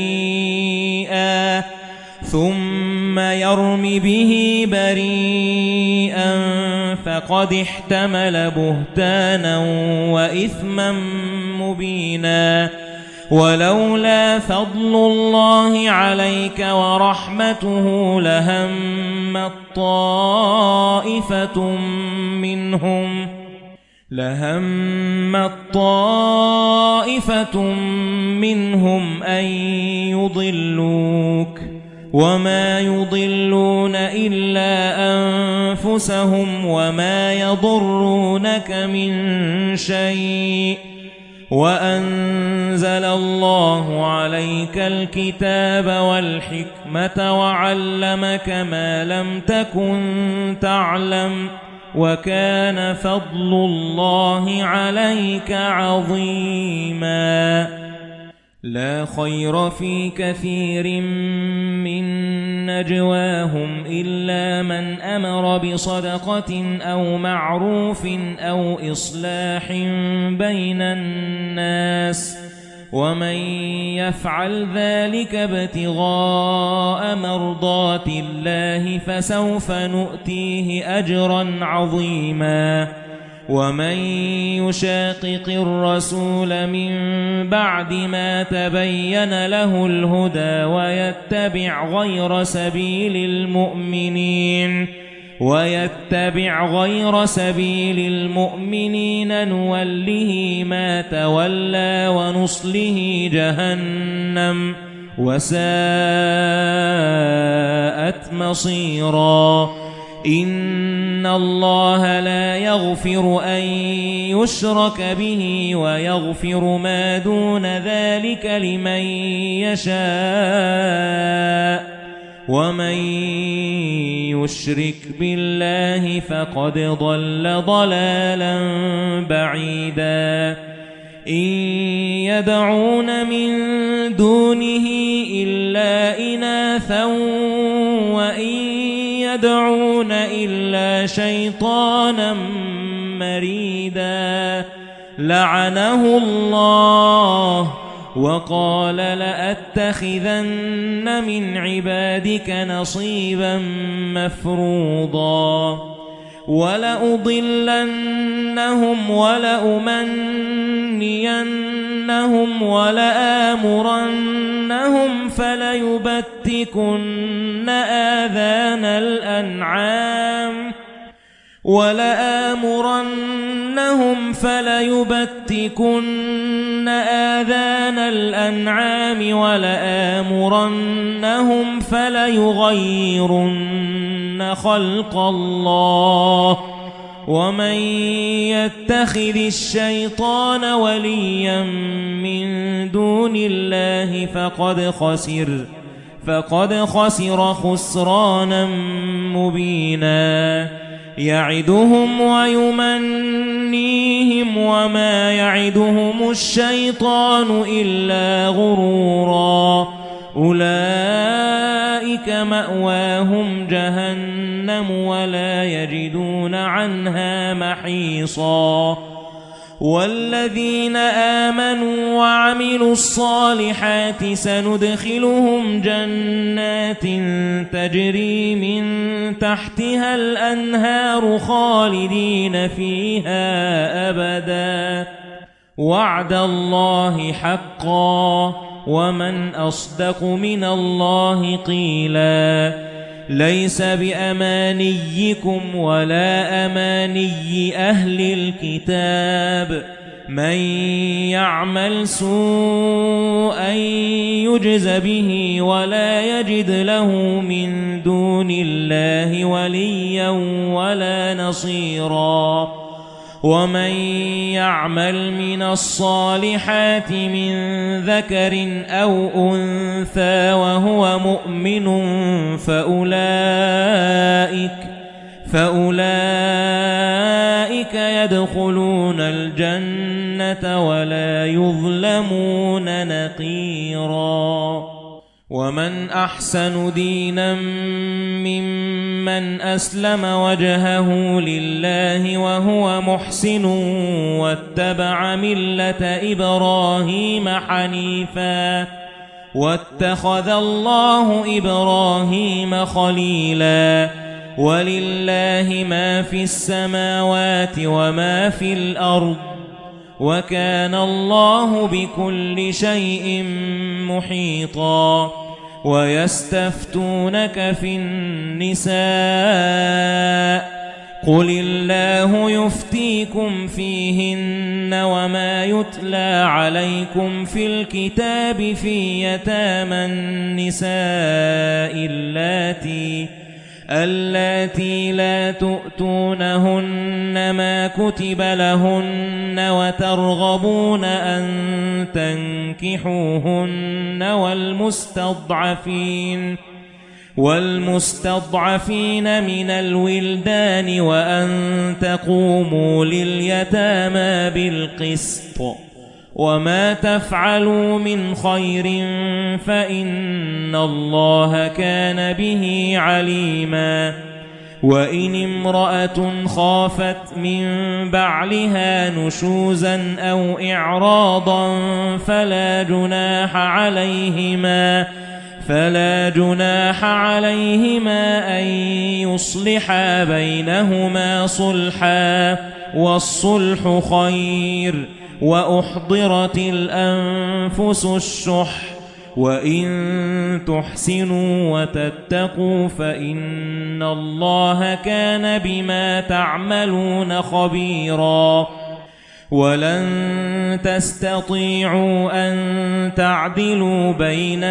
بريئا ثم يرم به بريئا فقد احتمل بهتانا وإثما مبينا ولولا فضل الله عليك ورحمته لهمت طائفة منهم لهمت طائفة منهم أن يضلوك وما يضلون إلا أنفسهم وما يضرونك من شيء وأنزل الله عليك الكتاب والحكمة وعلمك ما لم تكن تعلم وكان فضل الله عليك عظيما لا خير في كثير من نجواهم إلا من أمر بصدقة أو معروف أو إصلاح بين الناس ومن يفعل ذلك ابتغاء مرضات الله فسوف نؤتيه أجرا عظيما ومن يشاقق الرسول من بعد ما تبين له الهدى ويتبع غير سبيل المؤمنين ويتبع غير سبيل المؤمنين نوله ما تولى ونصله جهنم وساءت مصيرا إن الله لا يغفر أن يشرك به ويغفر ما دون ذلك لمن يشاء ومن يشرك بالله فقد ضل ضلالا بعيدا إن يدعون من دونه إلا إناثا وإن يدعون إلا شيطانا مريدا لعنه الله وقال لأتخذن من عبادك نصيبا مفروضا ولأضلنهم ولأمنينهم ولآمرنهم فليبتكن آذان الأنعام ولآمرنهم فليبتكن آذان الأنعام ولآمرنهم فليغيرن خلق الله ومن يتخذ الشيطان وليا من دون الله فقد خسر فقد خسر خسرانا مبينا يعدهم ويمنيهم وما يعدهم الشيطان إلا غرورا أولئك مأواهم جهنم ولا يجدون عنها محيصا والذين آمنوا وعملوا الصالحات سندخلهم جنات تجري من تحتها الأنهار خالدين فيها أبدا وعد الله حقا ومن أصدق من الله قيلا ليس بأمانيكم ولا أماني أهل الكتاب من يعمل سوءا يجز به ولا يجد له من دون الله وليا ولا نصيرا ومن يعمل من الصالحات من ذكر أو أنثى وهو مؤمن فأولئك فأولئك يدخلون الجنة ولا يظلمون نقيرا ومن أحسن دينا ممن أسلم وجهه لله وهو محسن واتبع ملة إبراهيم حنيفا واتخذ الله إبراهيم خليلا ولله ما في السماوات وما في الأرض وكان الله بكل شيء محيطا ويستفتونك في النساء قل الله يفتيكم فيهن وما يتلى عليكم في الكتاب في يتامى النساء اللاتي اللاتي لا تؤتونهن ما كتب لهن وترغبون أن تنكحوهن والمستضعفين والمستضعفين من الولدان وأن تقوموا لليتامى بالقسط وما تفعلوا من خير فإن الله كان به عليما وإن امرأة خافت من بعلها نشوزا أو إعراضا فلا جناح عليهما فلا جناح عليهما أن يصلحا بينهما صلحا والصلح خير وأحضرت الأنفس الشح وإن تحسنوا وتتقوا فإن الله كان بما تعملون خبيرا ولن تستطيعوا أن تعدلوا بين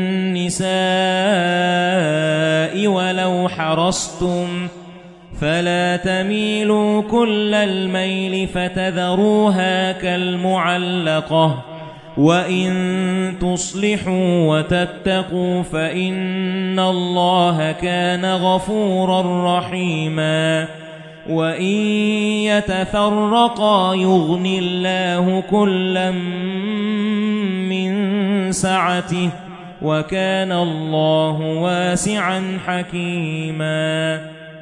النساء ولو حرصتم فلا تميلوا كل الميل فتذروها كالمعلقة وإن تصلحوا وتتقوا فإن الله كان غفورا رحيما وإن يتفرقا يغني الله كلا من سعته وكان الله واسعا حكيما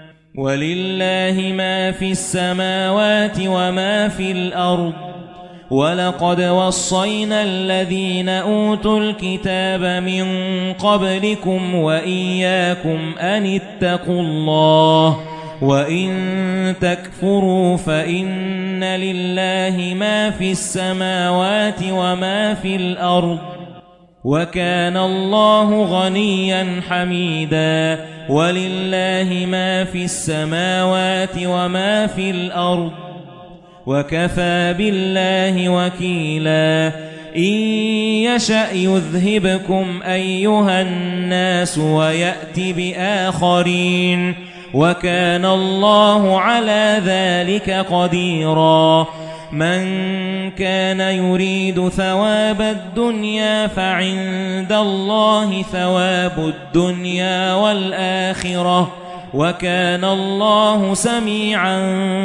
ولله ما في السماوات وما في الأرض وَلَقَدْ وَصَّيْنَا الَّذِينَ أُوتُوا الْكِتَابَ مِنْ قَبْلِكُمْ وَإِيَّاكُمْ أَنِ اتَّقُوا اللَّهَ وَإِنْ تَكْفُرُوا فَإِنَّ لِلَّهِ مَا فِي السَّمَاوَاتِ وَمَا فِي الْأَرْضِ وَكَانَ اللَّهُ غَنِيًّا حَمِيدًا وَلِلَّهِ مَا في السَّمَاوَاتِ وَمَا في الْأَرْضِ وَكَفَى بِاللَّهِ وَكِيلًا إِن يَشَأْ يُذْهِبْكُمْ أَيُّهَا النَّاسُ وَيَأْتِ بِآخَرِينَ وَكَانَ اللَّهُ عَلَى ذَلِكَ قَدِيرًا مَنْ كَانَ يُرِيدُ ثَوَابَ الدُّنْيَا فَعِندَ اللَّهِ ثَوَابُ الدُّنْيَا وَالْآخِرَةِ وَكَانَ اللَّهُ سَمِيعًا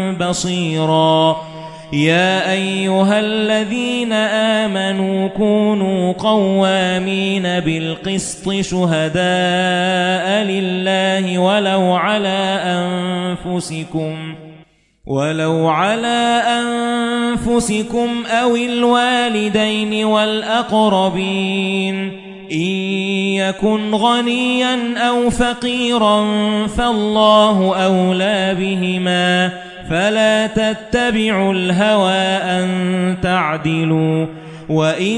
بَصِيرًا يَا أَيُّهَا الَّذِينَ آمَنُوا كُونُوا قَوَّامِينَ بِالْقِسْطِ شُهَدَاءَ لِلَّهِ وَلَوْ عَلَى أَنفُسِكُمْ وَلَوْ عَلَى أَنفُسِكُمْ أَوِ الْوَالِدَيْنِ وَالْأَقْرَبِينَ إِن يَكُنْ غَنِيًّا أَوْ فَقِيرًا فَاللَّهُ أَوْلَى بِهِمَا فَلَا تَتَّبِعُوا الْهَوَى أَن تَعْدِلُوا وَإِن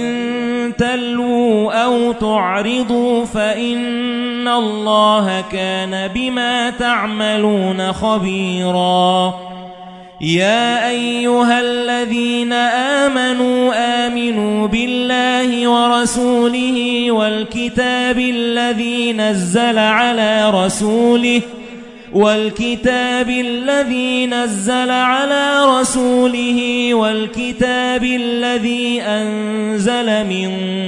تَلْوُوا أَوْ تُعْرِضُوا فَإِنَّ اللَّهَ كَانَ بِمَا تَعْمَلُونَ خَبِيرًا يَا أَيُّهَا الَّذِينَ آمَنُوا آمِنُوا بِاللَّهِ وَرَسُولِهِ وَالْكِتَابِ الَّذِي نَزَّلَ عَلَى رَسُولِهِ وَالْكِتَابِ الَّذِي نَزَّلَ عَلَى رَسُولِهِ وَالْكِتَابِ الَّذِي أَنزَلَ مِن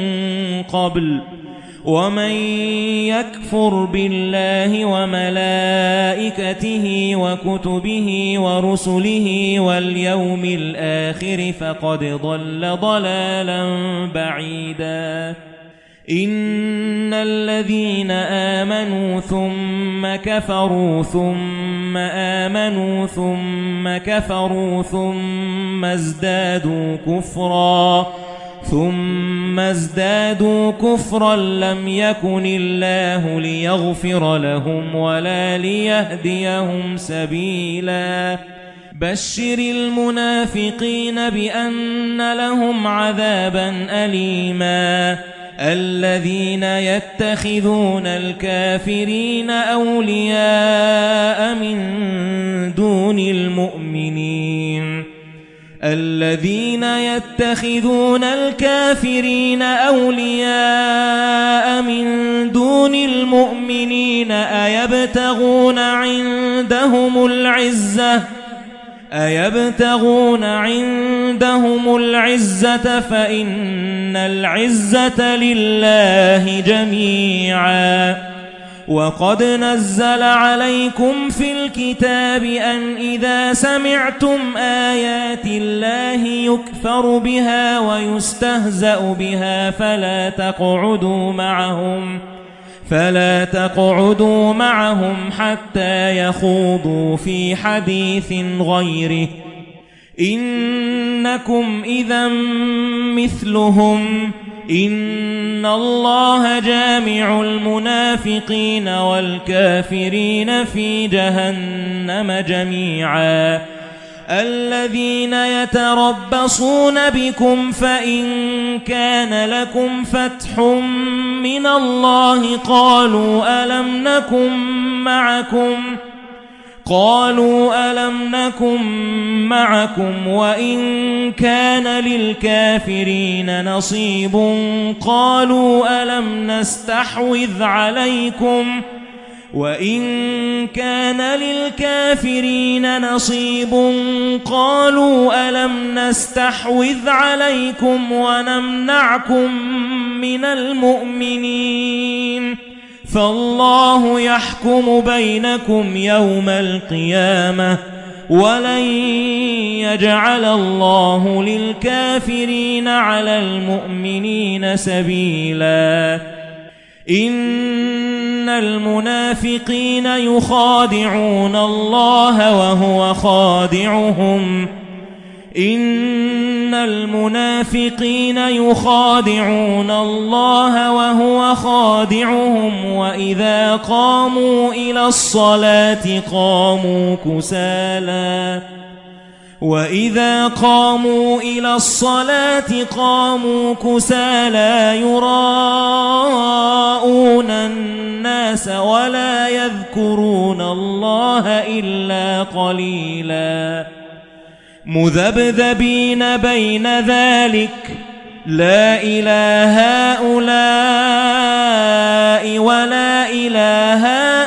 قَبْلُ وَمَن يَكْفُرْ بِاللَّهِ وَمَلَائِكَتِهِ وَكُتُبِهِ وَرُسُلِهِ وَالْيَوْمِ الْآخِرِ فَقَدْ ضَلَّ ضَلَالًا بَعِيدًا إِنَّ الَّذِينَ آمَنُوا ثُمَّ كَفَرُوا ثُمَّ آمَنُوا ثُمَّ كَفَرُوا ثُمَّ ازْدَادُوا كُفْرًا ثُمَّ ازْدَادُوا كُفْرًا لَّمْ يَكُنِ اللَّهُ لِيَغْفِرَ لَهُمْ وَلَا لِيَهْدِيَهُمْ سَبِيلًا بَشِّرِ الْمُنَافِقِينَ بِأَنَّ لَهُمْ عَذَابًا أَلِيمًا الَّذِينَ يَتَّخِذُونَ الْكَافِرِينَ أَوْلِيَاءَ مِن دُونِ الْمُؤْمِنِينَ الَّذِينَ يَتَّخِذُونَ الْكَافِرِينَ أَوْلِيَاءَ مِن دُونِ الْمُؤْمِنِينَ أَيَبْتَغُونَ عِندَهُمُ الْعِزَّةَ أَيَبْتَغُونَ عِندَهُمُ الْعِزَّةَ فَإِنَّ الْعِزَّةَ لِلَّهِ جَمِيعًا وَقَدْ نَزَّلَ عَلَيْكُمْ فِي الْكِتَابِ أَنْ إِذَا سَمِعْتُمْ آيَاتِ اللَّهِ يُكْفَرُ بِهَا وَيُسْتَهْزَأُ بِهَا فَلَا تَقْعُدُوا مَعَهُمْ فَلَا تَقْعُدُوا مَعَهُمْ حَتَّى يَخُوضُوا فِي حَدِيثٍ غَيْرِهِ إِنَّكُمْ إِذًا مِثْلُهُمْ إِنَّ اللَّهَ جَامِعُ الْمُنَافِقِينَ وَالْكَافِرِينَ فِي جَهَنَّمَ جَمِيعًا الَّذِينَ يَتَرَبَّصُونَ بِكُمْ فَإِن كَانَ لَكُمْ فَتْحٌ مِّنَ اللَّهِ قَالُوا أَلَمْ نَكُن مَّعَكُمْ قَالُوا أَلَمْ نَكُن مَّعَكُمْ وَإِن كَانَ لِلْكَافِرِينَ نَصِيبٌ قَالُوا أَلَمْ نَسْتَحْوِذْ عَلَيْكُمْ وَإِن كَانَ لِلْكَافِرِينَ نَصِيبٌ قَالُوا أَلَمْ نَسْتَحْوِذْ عَلَيْكُمْ وَنَمْنَعْكُمْ مِنَ الْمُؤْمِنِينَ فَاللَّهُ يَحْكُمُ بَيْنَكُمْ يَوْمَ الْقِيَامَةِ وَلَن يَجْعَلَ اللَّهُ لِلْكَافِرِينَ عَلَى الْمُؤْمِنِينَ سَبِيلًا إن المنافقين يخادعون الله وهو خادعهم إن المنافقين يخادعون الله وهو خادعهم وإذا قاموا إلى الصلاة قاموا كسالى وإذا قاموا إلى الصلاة قاموا كسالى يراءون الناس ولا يذكرون الله إلا قليلا مذبذبين بين ذلك لا إلى هؤلاء ولا إلى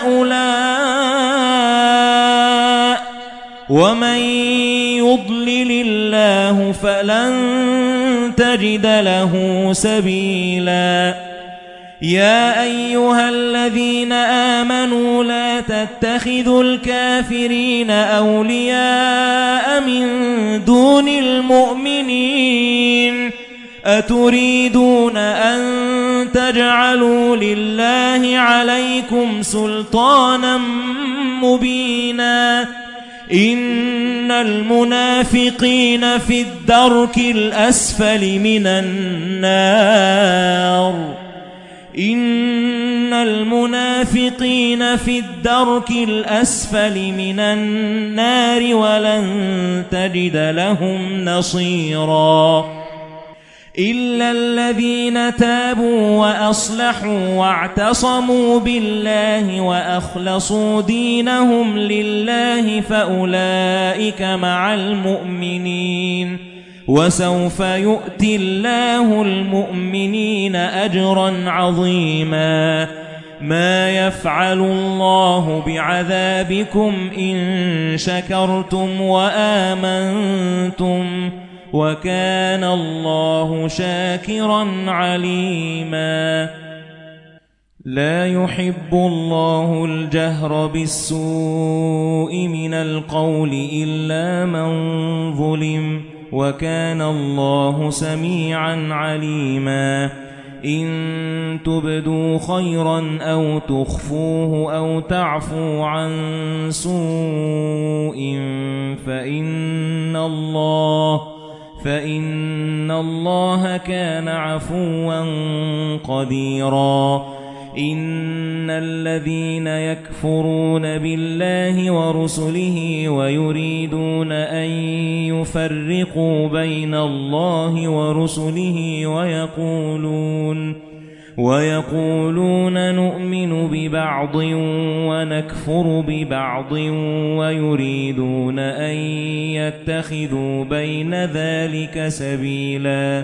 هؤلاء ومن يضلل الله فلن تجد له سبيلا يا أيها الذين آمنوا لا تتخذوا الكافرين أولياء من دون المؤمنين أتريدون أن تجعلوا لله عليكم سلطانا مبينا إن المنافقين في الدرك الأسفل من النار إن المنافقين في الدرك الأسفل من النار ولن تجد لهم نصيرا إلا الذين تابوا وأصلحوا واعتصموا بالله وأخلصوا دينهم لله فأولئك مع المؤمنين وسوف يؤتي الله المؤمنين أجرا عظيما ما يفعل الله بعذابكم إن شكرتم وآمنتم وكان الله شاكرا عليما لا يحب الله الجهر بالسوء من القول إلا من ظلم وكان الله سميعا عليما إن تبدوا خيرا أو تخفوه أو تعفو عن سوء فإن الله فإن الله كان عفوا قديرا إن الذين يكفرون بالله ورسله ويريدون أن يفرقوا بين الله ورسله ويقولون ويقولون نؤمن ببعض ونكفر ببعض ويريدون أن يتخذوا بين ذلك سبيلا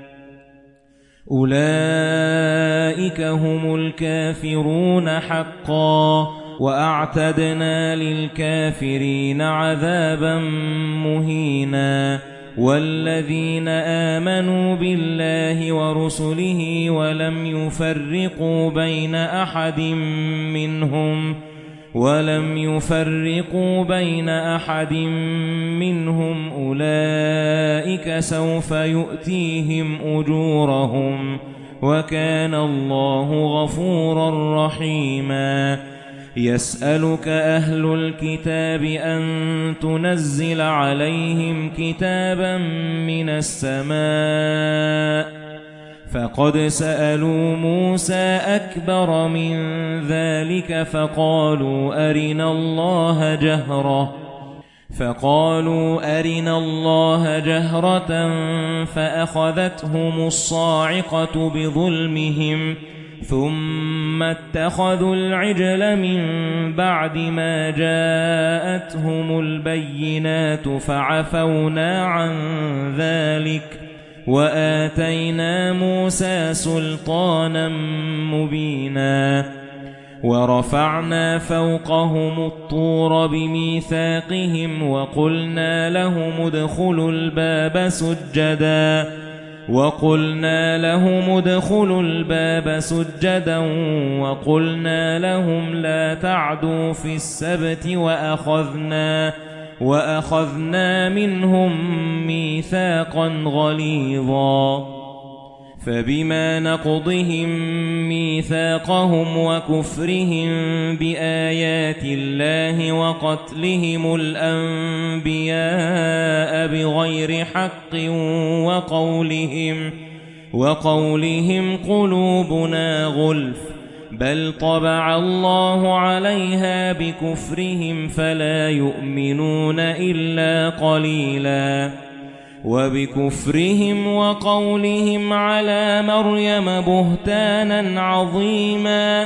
أولئك هم الكافرون حقا وأعتدنا للكافرين عذابا مهينا والذين آمنوا بالله ورسله ولم يفرقوا بين أحد منهم ولم يفرقوا بين أحد منهم أولئك سوف يؤتيهم أجورهم وكان الله غفورا رحيما يسألك أهل الكتاب أن تنزل عليهم كتابا من السماء فقد سألوا موسى أكبر من ذلك فقالوا أرنا الله جهرة فقالوا أرنا الله جهرة فأخذتهم الصاعقة بظلمهم ثم اتخذوا العجل من بعد ما جاءتهم البينات فعفونا عن ذلك وآتينا موسى سلطانا مبينا ورفعنا فوقهم الطور بميثاقهم وقلنا لهم ادخلوا الباب سجدا وقلنا لهم ادخلوا الباب سجدا وقلنا لهم لا تعدوا في السبت وأخذنا وأخذنا منهم ميثاقا غليظا فبما نقضهم ميثاقهم وكفرهم بآيات الله وقتلهم الأنبياء بغير حق وقولهم وقولهم قلوبنا غلف بل طبع الله عليها بكفرهم فلا يؤمنون إلا قليلا وبكفرهم وقولهم على مريم بهتانا عظيما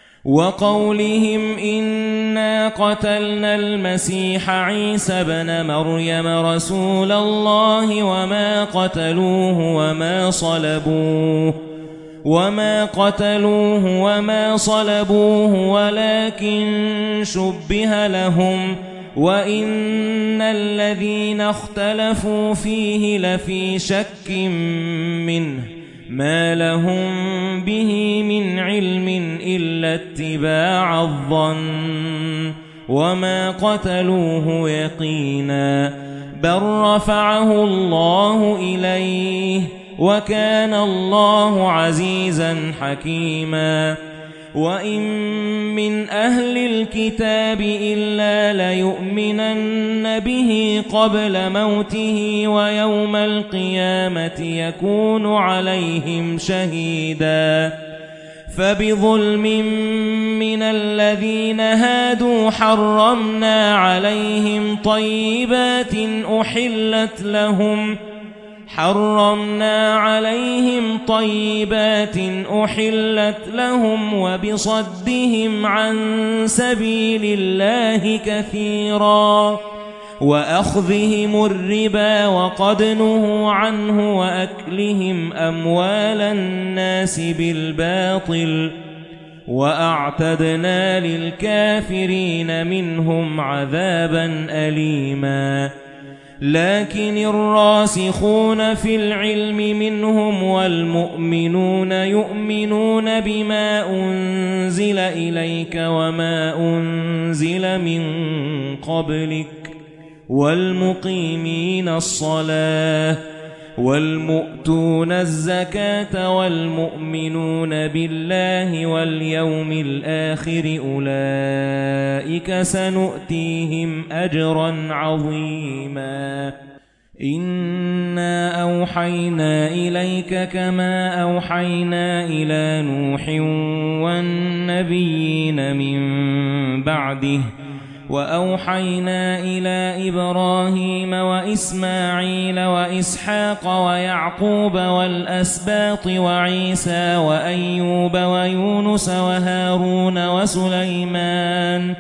وقولهم إنا قتلنا المسيح عيسى بن مريم رسول الله وما قتلوه وما صلبوه وما قتلوه وما صلبوه ولكن شبه لهم وَإِنَّ الَّذِينَ اخْتَلَفُوا فِيهِ لَفِي شَكٍّ مِّنْهُ مَا لَهُم بِهِ مِنْ عِلْمٍ إِلَّا اتِّبَاعَ الظَّنِّ وَمَا قَتَلُوهُ يَقِينًا بَل رَّفَعَهُ اللَّهُ إِلَيْهِ وَكَانَ اللَّهُ عَزِيزًا حَكِيمًا وَإِن مِّنْ أَهْلِ الْكِتَابِ إِلَّا لَيُؤْمِنَنَّ بِهِ قَبْلَ مَوْتِهِ وَيَوْمَ الْقِيَامَةِ يَكُونُ عَلَيْهِمْ شَهِيدًا فَبِظُلْمٍ مِّنَ الَّذِينَ هَادُوا حَرَّمْنَا عَلَيْهِمْ طَيِّبَاتٍ أُحِلَّتْ لَهُمْ حرمنا عليهم طيبات أحلت لهم وبصدهم عن سبيل الله كثيرا وأخذهم الربا وقد نهوا عنه وأكلهم أموال الناس بالباطل وأعتدنا للكافرين منهم عذابا أليما لكن الراسخون في العلم منهم والمؤمنون يؤمنون بما أنزل إليك وما أنزل من قبلك والمقيمين الصلاة والمؤتون الزكاة والمؤمنون بالله واليوم الآخر أولئك سنؤتيهم أجرا عظيما إنا أوحينا إليك كما أوحينا إلى نوح والنبيين من بعده وأوحينا إلى إبراهيم وإسماعيل وإسحاق ويعقوب والأسباط وعيسى وأيوب ويونس وهارون وسليمان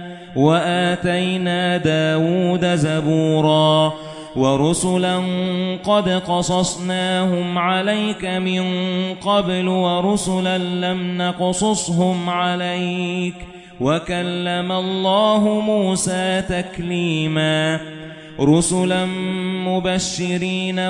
وآتينا داود زبورا ورسلا قد قصصناهم عليك من قبل ورسلا لم نقصصهم عليك وكلم الله موسى تكليما رسلا مبشرين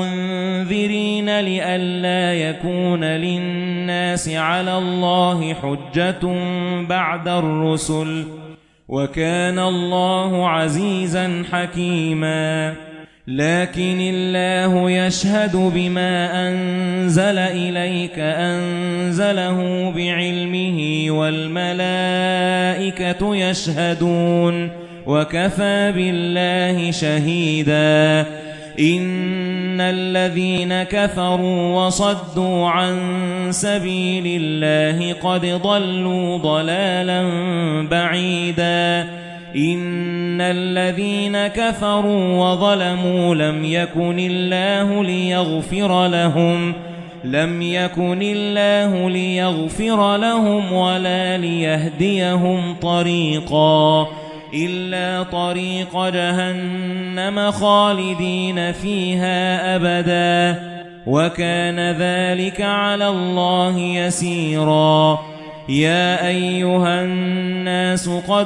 ومنذرين لئلا يكون للناس على الله حجة بعد الرسل وكان الله عزيزا حكيما لكن الله يشهد بما أنزل إليك أنزله بعلمه والملائكة يشهدون وكفى بالله شهيدا إن الذين كفروا وصدوا عن سبيل الله قد ضلوا ضلالا بعيدا إن الذين كفروا وظلموا لم يكن الله ليغفر لهم لم يكن الله ليغفر لهم ولا ليهديهم طريقا إلا طريق جهنم خالدين فيها أبدا وكان ذلك على الله يسيرا يا أيها الناس قد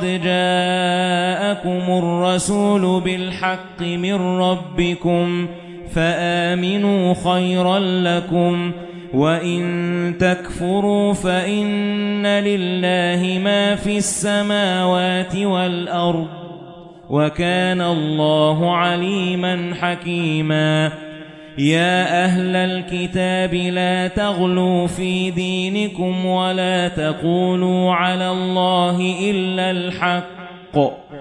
جاءكم الرسول بالحق من ربكم فآمنوا خيرا لكم وإن تكفروا فإن لله ما في السماوات والأرض وكان الله عليما حكيما يا أهل الكتاب لا تغلوا في دينكم ولا تقولوا على الله إلا الحق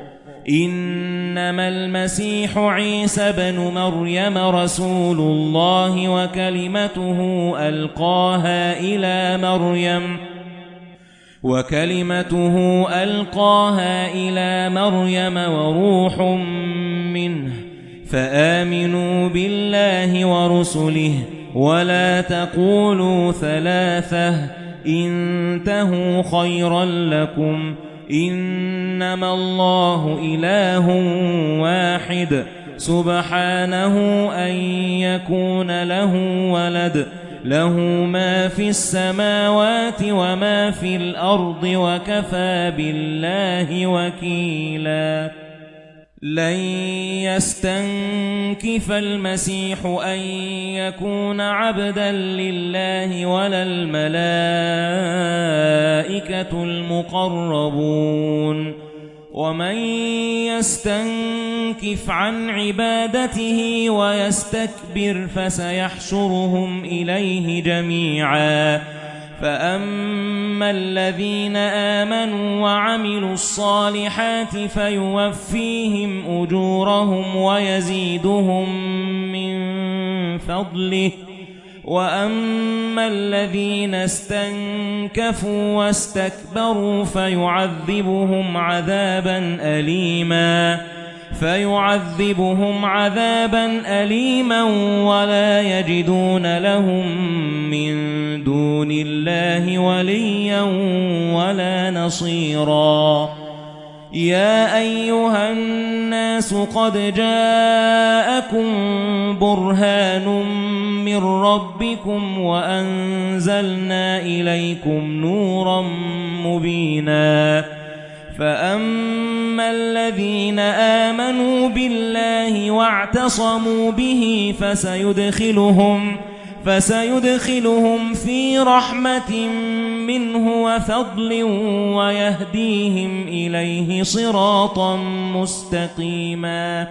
إنما المسيح عيسى بن مريم رسول الله وكلمته ألقاها إلى مريم وكلمته ألقاها إلى مريم وروح منه فآمنوا بالله ورسله ولا تقولوا ثلاثة انتهوا خيرا لكم إنما الله إله واحد سبحانه أن يكون له ولد له ما في السماوات وما في الأرض وكفى بالله وكيلا لن يستنكف المسيح أن يكون عبدا لله ولا الملائكة المقربون ومن يستنكف عن عبادته ويستكبر فسيحشرهم إليه جميعا فأما الذين آمنوا وعملوا الصالحات فيوفيهم أجورهم ويزيدهم من فضله وأما الذين استنكفوا واستكبروا فيعذبهم عذابا أليما فيعذبهم عذابا أليما ولا يجدون لهم من دون الله وليا ولا نصيرا يا أيها الناس قد جاءكم برهان من ربكم وأنزلنا إليكم نورا مبينا فأما الذين آمنوا بالله واعتصموا به فسيدخلهم فسيدخلهم في رحمة منه وفضل ويهديهم إليه صراطا مستقيما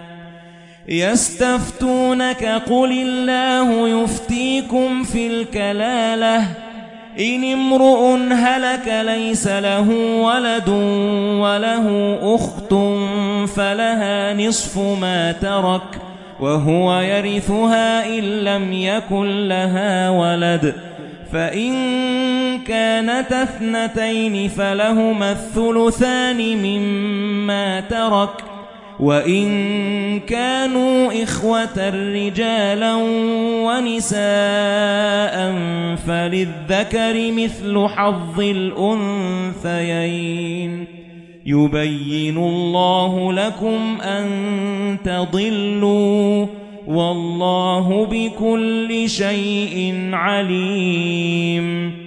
يستفتونك قل الله يفتيكم في الكلالة إن امرؤ هلك ليس له ولد وله أخت فلها نصف ما ترك وهو يرثها إن لم يكن لها ولد فإن كانت اثنتين فلهما الثلثان مما ترك وإن كانوا إخوة رجالا ونساء فللذكر مثل حظ الأنثيين يبين الله لكم أن تضلوا والله بكل شيء عليم